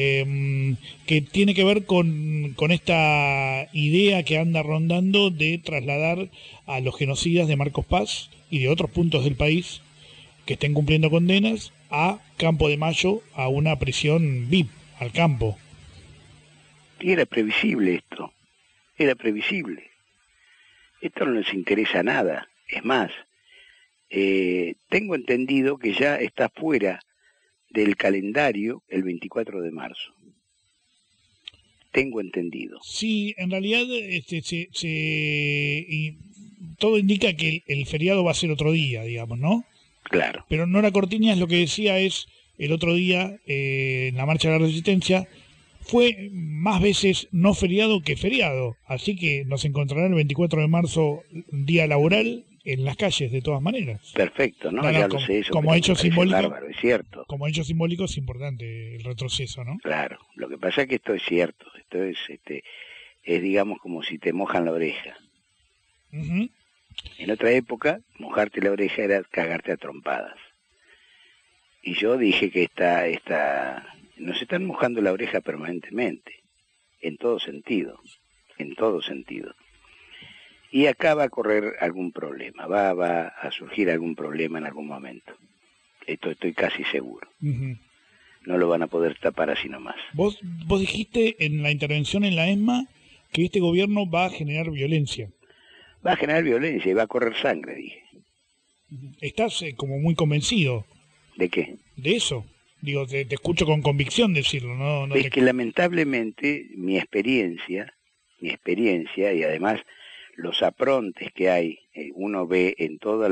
que tiene que ver con esta idea que anda rondando de trasladar a los genocidas de Marcos Paz y de otros puntos del país que estén cumpliendo condenas a Campo de Mayo, a una prisión VIP, al campo. Y era previsible esto, era previsible. Esto no les interesa nada, es más, tengo entendido que ya está fuera del calendario el 24 de marzo. Tengo entendido. Sí, en realidad y todo indica que el feriado va a ser otro día, digamos, ¿no? Claro. Pero Nora Cortiñas lo que decía es, el otro día, en la Marcha de la Resistencia, fue más veces no feriado que feriado, así que nos encontrarán el 24 de marzo, día laboral, en las calles de todas maneras. Perfecto, ¿no? Ya lo sé, eso como hecho simbólico, bárbaro, es cierto. Como hecho simbólico es importante el retroceso, ¿no? Claro, lo que pasa es que esto es cierto, esto es digamos como si te mojan la oreja. Uh-huh. En otra época, mojarte la oreja era cagarte a trompadas. Y yo dije que nos están mojando la oreja permanentemente, en todo sentido. Y acá va a correr algún problema, va a surgir algún problema en algún momento. Esto estoy casi seguro. Uh-huh. No lo van a poder tapar así nomás. Vos dijiste en la intervención en la ESMA que este gobierno va a generar violencia. Va a generar violencia y va a correr sangre, dije. ¿Estás como muy convencido? ¿De qué? De eso. Digo, te escucho con convicción decirlo, ¿no? Es que lamentablemente mi experiencia y además los aprontes que hay, uno ve en todos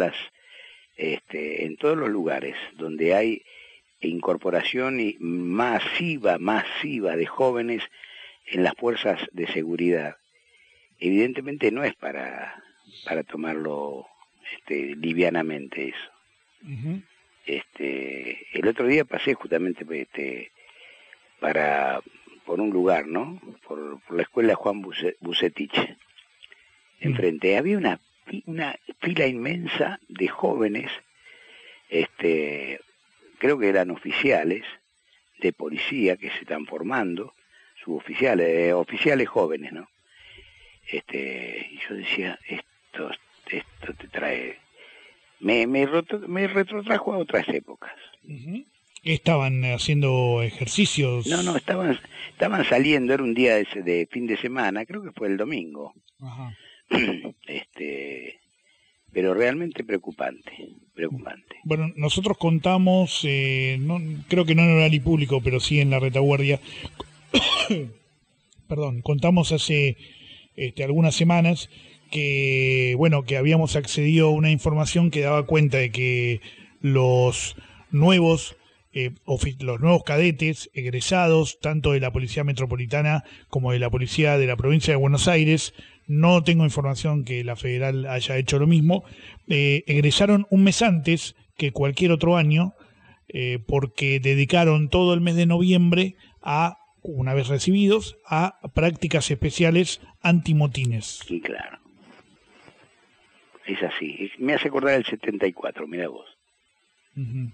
los lugares donde hay incorporación masiva de jóvenes en las fuerzas de seguridad. Evidentemente no es para tomarlo livianamente eso. Uh-huh. El otro día pasé justamente por un lugar, ¿no? Por la escuela Juan Bucetich. Enfrente había una fila inmensa de jóvenes, creo que eran oficiales de policía que se están formando, suboficiales, oficiales jóvenes, ¿no? Y yo decía, esto te trae... Me retrotrajo a otras épocas. Uh-huh. ¿Estaban haciendo ejercicios? No, estaban saliendo, era un día de fin de semana, creo que fue el domingo. Ajá. Pero realmente preocupante. Bueno, nosotros contamos, creo que no en Oral y Público, pero sí en la retaguardia, perdón, contamos hace algunas semanas que habíamos accedido a una información que daba cuenta de que los nuevos cadetes egresados, tanto de la Policía Metropolitana como de la Policía de la Provincia de Buenos Aires, no tengo información que la Federal haya hecho lo mismo, egresaron un mes antes que cualquier otro año, porque dedicaron todo el mes de noviembre una vez recibidos, a prácticas especiales antimotines. Sí, claro. Es así. Me hace acordar el 74, mira vos. Uh-huh.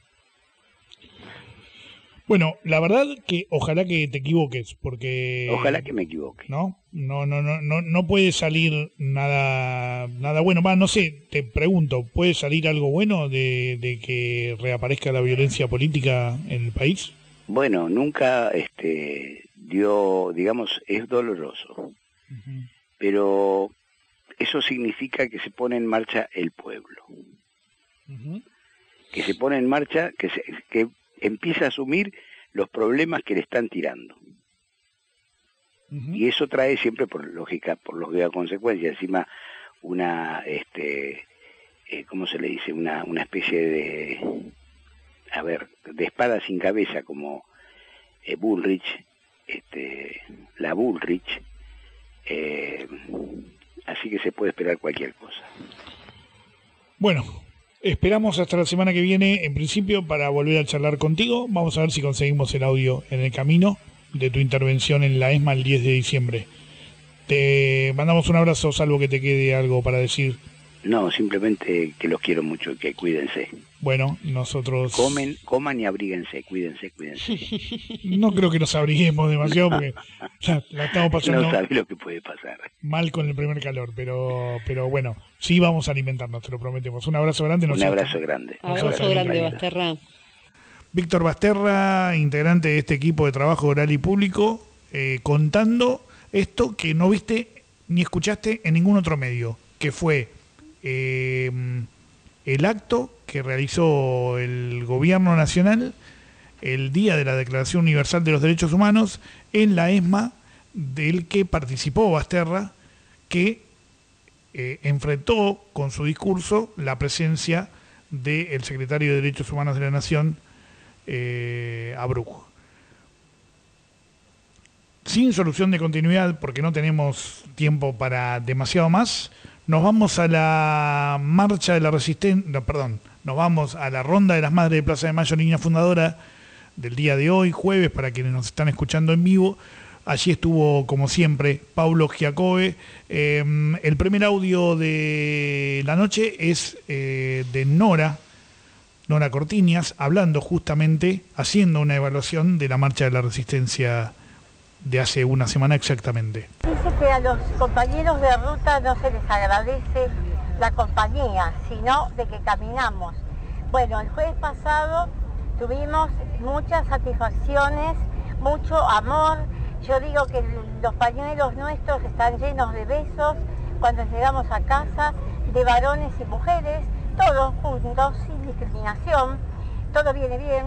Bueno, la verdad que ojalá que te equivoques, porque... Ojalá que me equivoque. No puede salir nada bueno. No sé, te pregunto, ¿puede salir algo bueno de que reaparezca la violencia política en el país? Bueno, nunca digamos, es doloroso. Uh-huh. Pero eso significa que se pone en marcha el pueblo. Uh-huh. Que se pone en marcha, que empieza a asumir los problemas que le están tirando. Uh-huh. Y eso trae siempre, por lógica consecuencia, encima una, ¿cómo se le dice? Una especie de espada sin cabeza, como Bullrich, la Bullrich, así que se puede esperar cualquier cosa. Bueno, esperamos hasta la semana que viene, en principio, para volver a charlar contigo. Vamos a ver si conseguimos el audio en el camino de tu intervención en la ESMA el 10 de diciembre. Te mandamos un abrazo, salvo que te quede algo para decir. No, simplemente que los quiero mucho y que cuídense. Bueno, nosotros... Coman y abríguense, cuídense. No creo que nos abriguemos demasiado porque la estamos pasando... No sabes lo que puede pasar. Mal con el primer calor, pero bueno, sí vamos a alimentarnos, te lo prometemos. Un abrazo grande. Un abrazo grande. Abrazo grande, Basterra. Víctor Basterra, integrante de este equipo de trabajo Oral y Público, contando esto que no viste ni escuchaste en ningún otro medio, que fue el acto que realizó el Gobierno Nacional el día de la Declaración Universal de los Derechos Humanos en la ESMA, del que participó Basterra, que enfrentó con su discurso la presencia del secretario de Derechos Humanos de la Nación, Abreu. Sin solución de continuidad, porque no tenemos tiempo para demasiado más, nos vamos a la marcha de la resistencia, nos vamos a la ronda de las Madres de Plaza de Mayo, Niña Fundadora, del día de hoy, jueves, para quienes nos están escuchando en vivo. Allí estuvo, como siempre, Paulo Giacobbe. El primer audio de la noche es de Nora Cortiñas, hablando justamente, haciendo una evaluación de la marcha de la resistencia de hace una semana exactamente. Dice que a los compañeros de ruta no se les agradece la compañía, sino de que caminamos. Bueno, el jueves pasado tuvimos muchas satisfacciones, mucho amor. Yo digo que los pañuelos nuestros están llenos de besos cuando llegamos a casa, de varones y mujeres, todos juntos, sin discriminación, todo viene bien.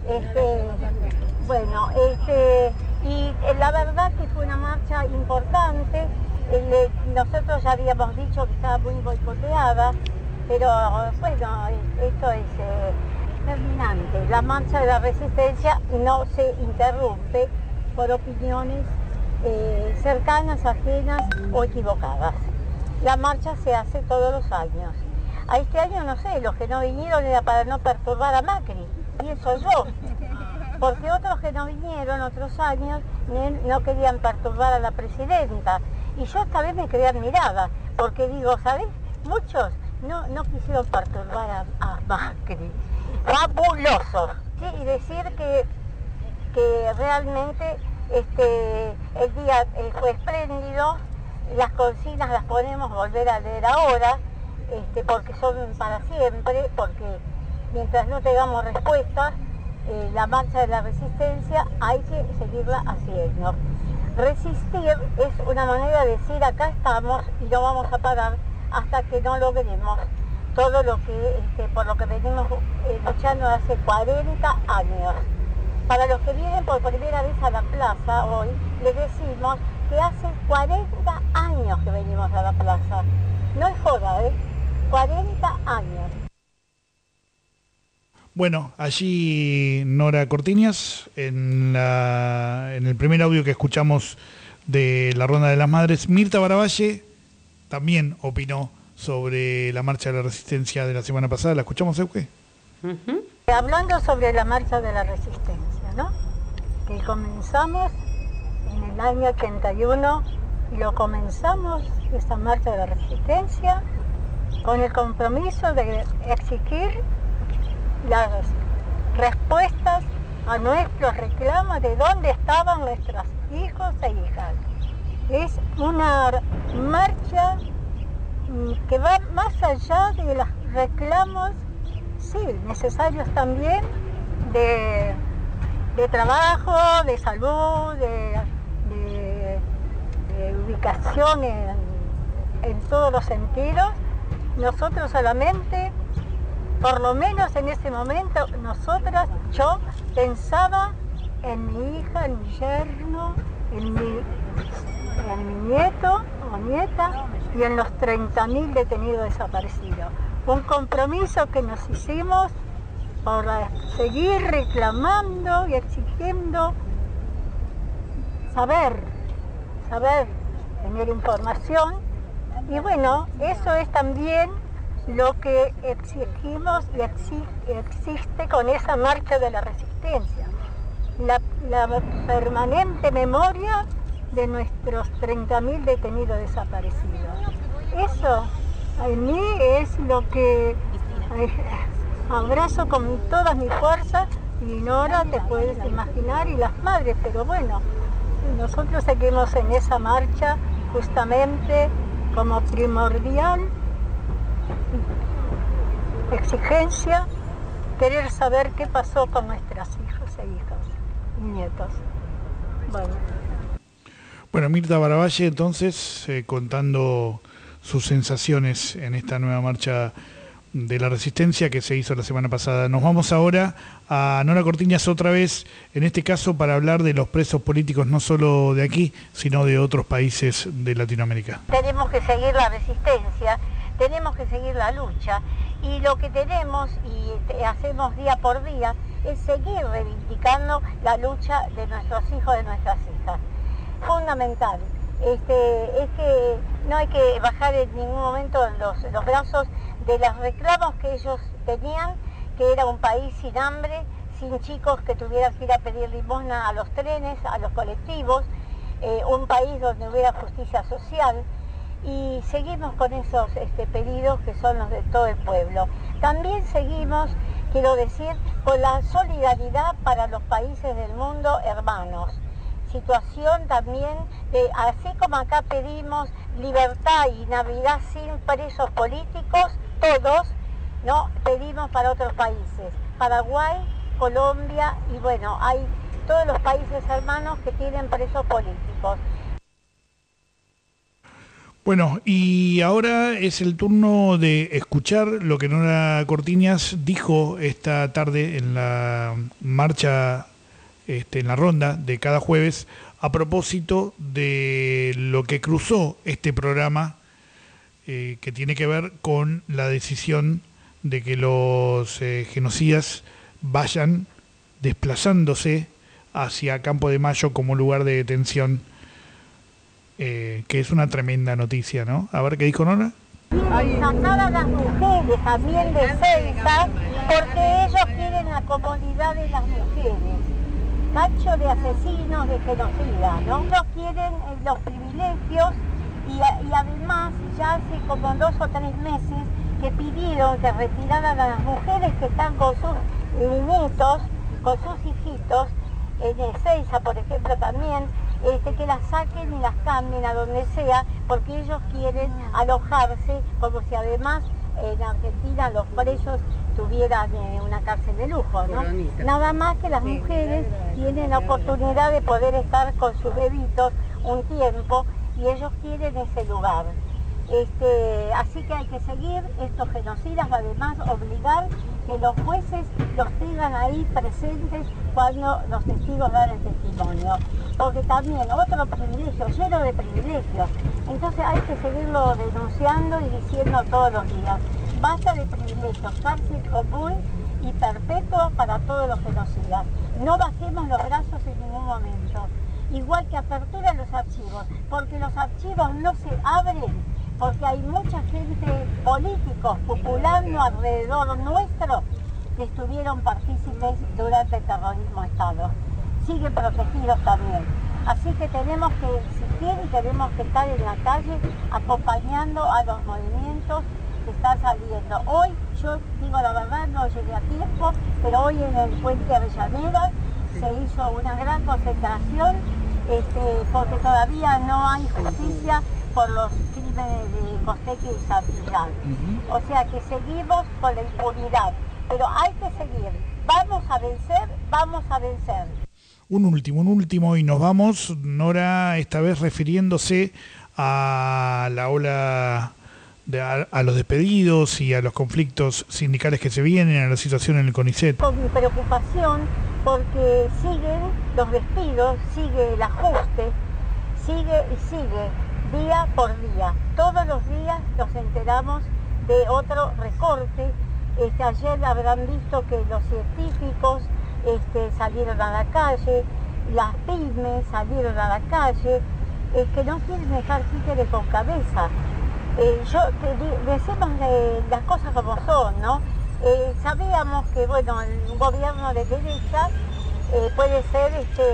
Y la verdad que fue una marcha importante. Nosotros ya habíamos dicho que estaba muy boicoteada, pero bueno, esto es terminante. La marcha de la resistencia no se interrumpe por opiniones cercanas, ajenas o equivocadas. La marcha se hace todos los años. A este año, no sé, los que no vinieron era para no perturbar a Macri, y eso yo. Porque otros que no vinieron otros años no querían perturbar a la presidenta. Y yo esta vez me quedé admirada, porque digo, ¿sabes? Muchos no quisieron perturbar a Macri. Fabuloso. Sí, y decir que realmente el día fue espléndido. Las consignas las podemos volver a leer ahora, porque son para siempre, porque mientras no tengamos respuestas, la marcha de la resistencia, hay que seguirla haciendo. Resistir es una manera de decir acá estamos y no vamos a parar hasta que no logremos todo lo que por lo que venimos luchando hace 40 años. Para los que vienen por primera vez a la plaza hoy, les decimos que hace 40 años que venimos a la plaza. No es joda, 40 años. Bueno, allí Nora Cortiñas, en el primer audio que escuchamos de la Ronda de las Madres, Mirta Baravalle también opinó sobre la Marcha de la Resistencia de la semana pasada. ¿La escuchamos, Euge? Hablando sobre la Marcha de la Resistencia, ¿no? Que comenzamos en el año 81, lo comenzamos, esta Marcha de la Resistencia, con el compromiso de exigir las respuestas a nuestros reclamos de dónde estaban nuestros hijos e hijas. Es una marcha que va más allá de los reclamos, sí, necesarios también, de trabajo, de salud, de ubicación en todos los sentidos. Nosotros solamente, por lo menos en ese momento, yo pensaba en mi hija, en mi yerno, en mi nieto o nieta y en los 30.000 detenidos desaparecidos. Un compromiso que nos hicimos por seguir reclamando y exigiendo saber, tener información. Y bueno, eso es también lo que exigimos y existe con esa marcha de la resistencia. La permanente memoria de nuestros 30.000 detenidos desaparecidos. Eso en mí es lo que abrazo con todas mis fuerzas, y Nora te puedes imaginar, y las madres, pero bueno, nosotros seguimos en esa marcha justamente como primordial exigencia, querer saber qué pasó con nuestras hijas e hijas y nietos. Bueno, Mirta Baravalle entonces contando sus sensaciones en esta nueva marcha de la resistencia que se hizo la semana pasada. Nos vamos ahora a Nora Cortiñas otra vez, en este caso para hablar de los presos políticos no solo de aquí, sino de otros países de Latinoamérica. Tenemos que seguir la resistencia, tenemos que seguir la lucha, y lo que tenemos y hacemos día por día es seguir reivindicando la lucha de nuestros hijos, de nuestras hijas. Fundamental. Es que no hay que bajar en ningún momento los brazos de los reclamos que ellos tenían, que era un país sin hambre, sin chicos que tuvieran que ir a pedir limosna a los trenes, a los colectivos, un país donde hubiera justicia social, y seguimos con esos pedidos que son los de todo el pueblo. También seguimos, quiero decir, con la solidaridad para los países del mundo hermanos. Situación también de, así como acá pedimos libertad y Navidad sin presos políticos, todos, ¿no? Pedimos para otros países, Paraguay, Colombia, y bueno, hay todos los países hermanos que tienen presos políticos. Bueno, y ahora es el turno de escuchar lo que Nora Cortiñas dijo esta tarde en la marcha, en la ronda de cada jueves, a propósito de lo que cruzó este programa, que tiene que ver con la decisión de que los genocidas vayan desplazándose hacia Campo de Mayo como lugar de detención, que es una tremenda noticia, ¿no? A ver qué dijo Nora. Sacar a las mujeres también de Ceiza, porque ellos quieren la comodidad de las mujeres. Cacho de asesinos, de genocidas, ¿no? Ellos quieren los privilegios y además ya hace como 2 o 3 meses que pidieron que retiraran a las mujeres que están con sus nietos, con sus hijitos, en Ezeiza, por ejemplo, también, que las saquen y las cambien a donde sea, porque ellos quieren alojarse, como si además en Argentina los presos tuvieran una cárcel de lujo, ¿no? Nada más que las mujeres tienen la oportunidad de poder estar con sus bebitos un tiempo y ellos quieren ese lugar. Así que hay que seguir estos genocidas, además obligar que los jueces los tengan ahí presentes cuando los testigos dan el testimonio. Porque también otro privilegio, lleno de privilegios. Entonces hay que seguirlo denunciando y diciendo todos los días. Basta de privilegios, cárcel común y perpetua para todos los genocidas. No bajemos los brazos en ningún momento. Igual que apertura los archivos, porque los archivos no se abren porque hay mucha gente, políticos, populando alrededor nuestro, que estuvieron partícipes durante el terrorismo de Estado. Siguen protegidos también. Así que tenemos que existir y tenemos que estar en la calle acompañando a los movimientos que están saliendo. Hoy, yo digo la verdad, no llegué a tiempo, pero hoy en el puente Avellaneda se hizo una gran concentración porque todavía no hay justicia por los crímenes de Costequi y Santillán. O sea que seguimos con la impunidad, pero hay que seguir. Vamos a vencer, vamos a vencer. Un último y nos vamos, Nora, esta vez refiriéndose a la ola, a los despedidos y a los conflictos sindicales que se vienen, a la situación en el CONICET. Con mi preocupación porque siguen los despidos, sigue el ajuste, sigue y sigue. Día por día, todos los días nos enteramos de otro recorte. Ayer habrán visto que los científicos salieron a la calle, las pymes salieron a la calle, que no quieren dejar títeres con cabeza. Decimos las cosas como son, ¿no? Sabíamos que, bueno, el gobierno de derecha puede ser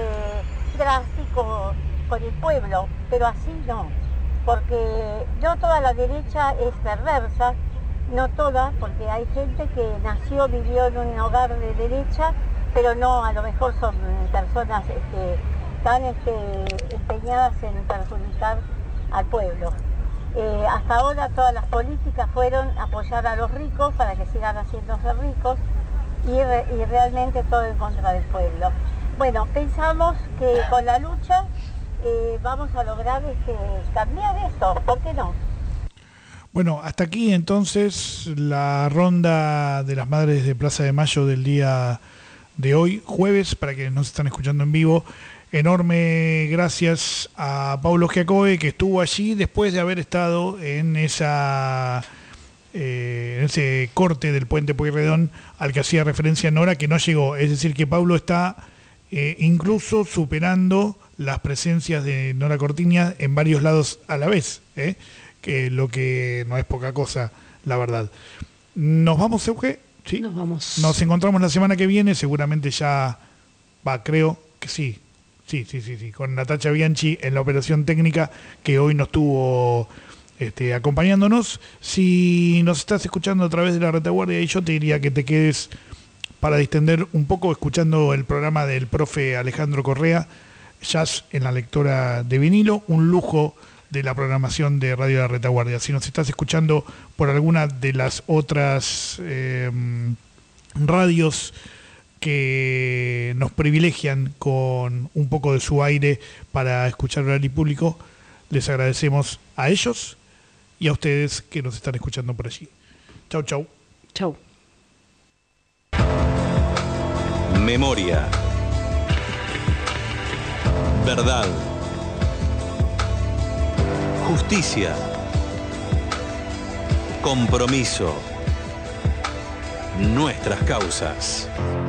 drástico con el pueblo, pero así no. Porque no toda la derecha es perversa, no toda, porque hay gente que nació, vivió en un hogar de derecha, pero no, a lo mejor son personas tan empeñadas en perjudicar al pueblo. Hasta ahora todas las políticas fueron apoyar a los ricos para que sigan haciéndose ricos y realmente todo en contra del pueblo. Bueno, pensamos que con la lucha vamos a lograr cambiar esto, ¿por qué no? Bueno, hasta aquí entonces la ronda de las Madres de Plaza de Mayo del día de hoy, jueves, para quienes nos están escuchando en vivo. Enorme gracias a Paulo Giacobbe, que estuvo allí después de haber estado en ese corte del puente Pueyrredón al que hacía referencia Nora, que no llegó. Es decir, que Paulo está incluso superando las presencias de Nora Cortiñas en varios lados a la vez, que lo que no es poca cosa, la verdad. ¿Nos vamos, Euge? ¿Sí? Nos vamos. Nos encontramos la semana que viene, seguramente ya creo que sí, con Natacha Bianchi en la operación técnica, que hoy nos estuvo acompañándonos. Si nos estás escuchando a través de la retaguardia, y yo te diría que te quedes para distender un poco escuchando el programa del profe Alejandro Correa, Jazz en la lectora de vinilo, un lujo de la programación de Radio La Retaguardia. Si nos estás escuchando por alguna de las otras radios que nos privilegian con un poco de su aire para escuchar Oral y Público, les agradecemos a ellos y a ustedes que nos están escuchando por allí. Chau, chau. Chau. Memoria. Verdad. Justicia. Compromiso. Nuestras causas.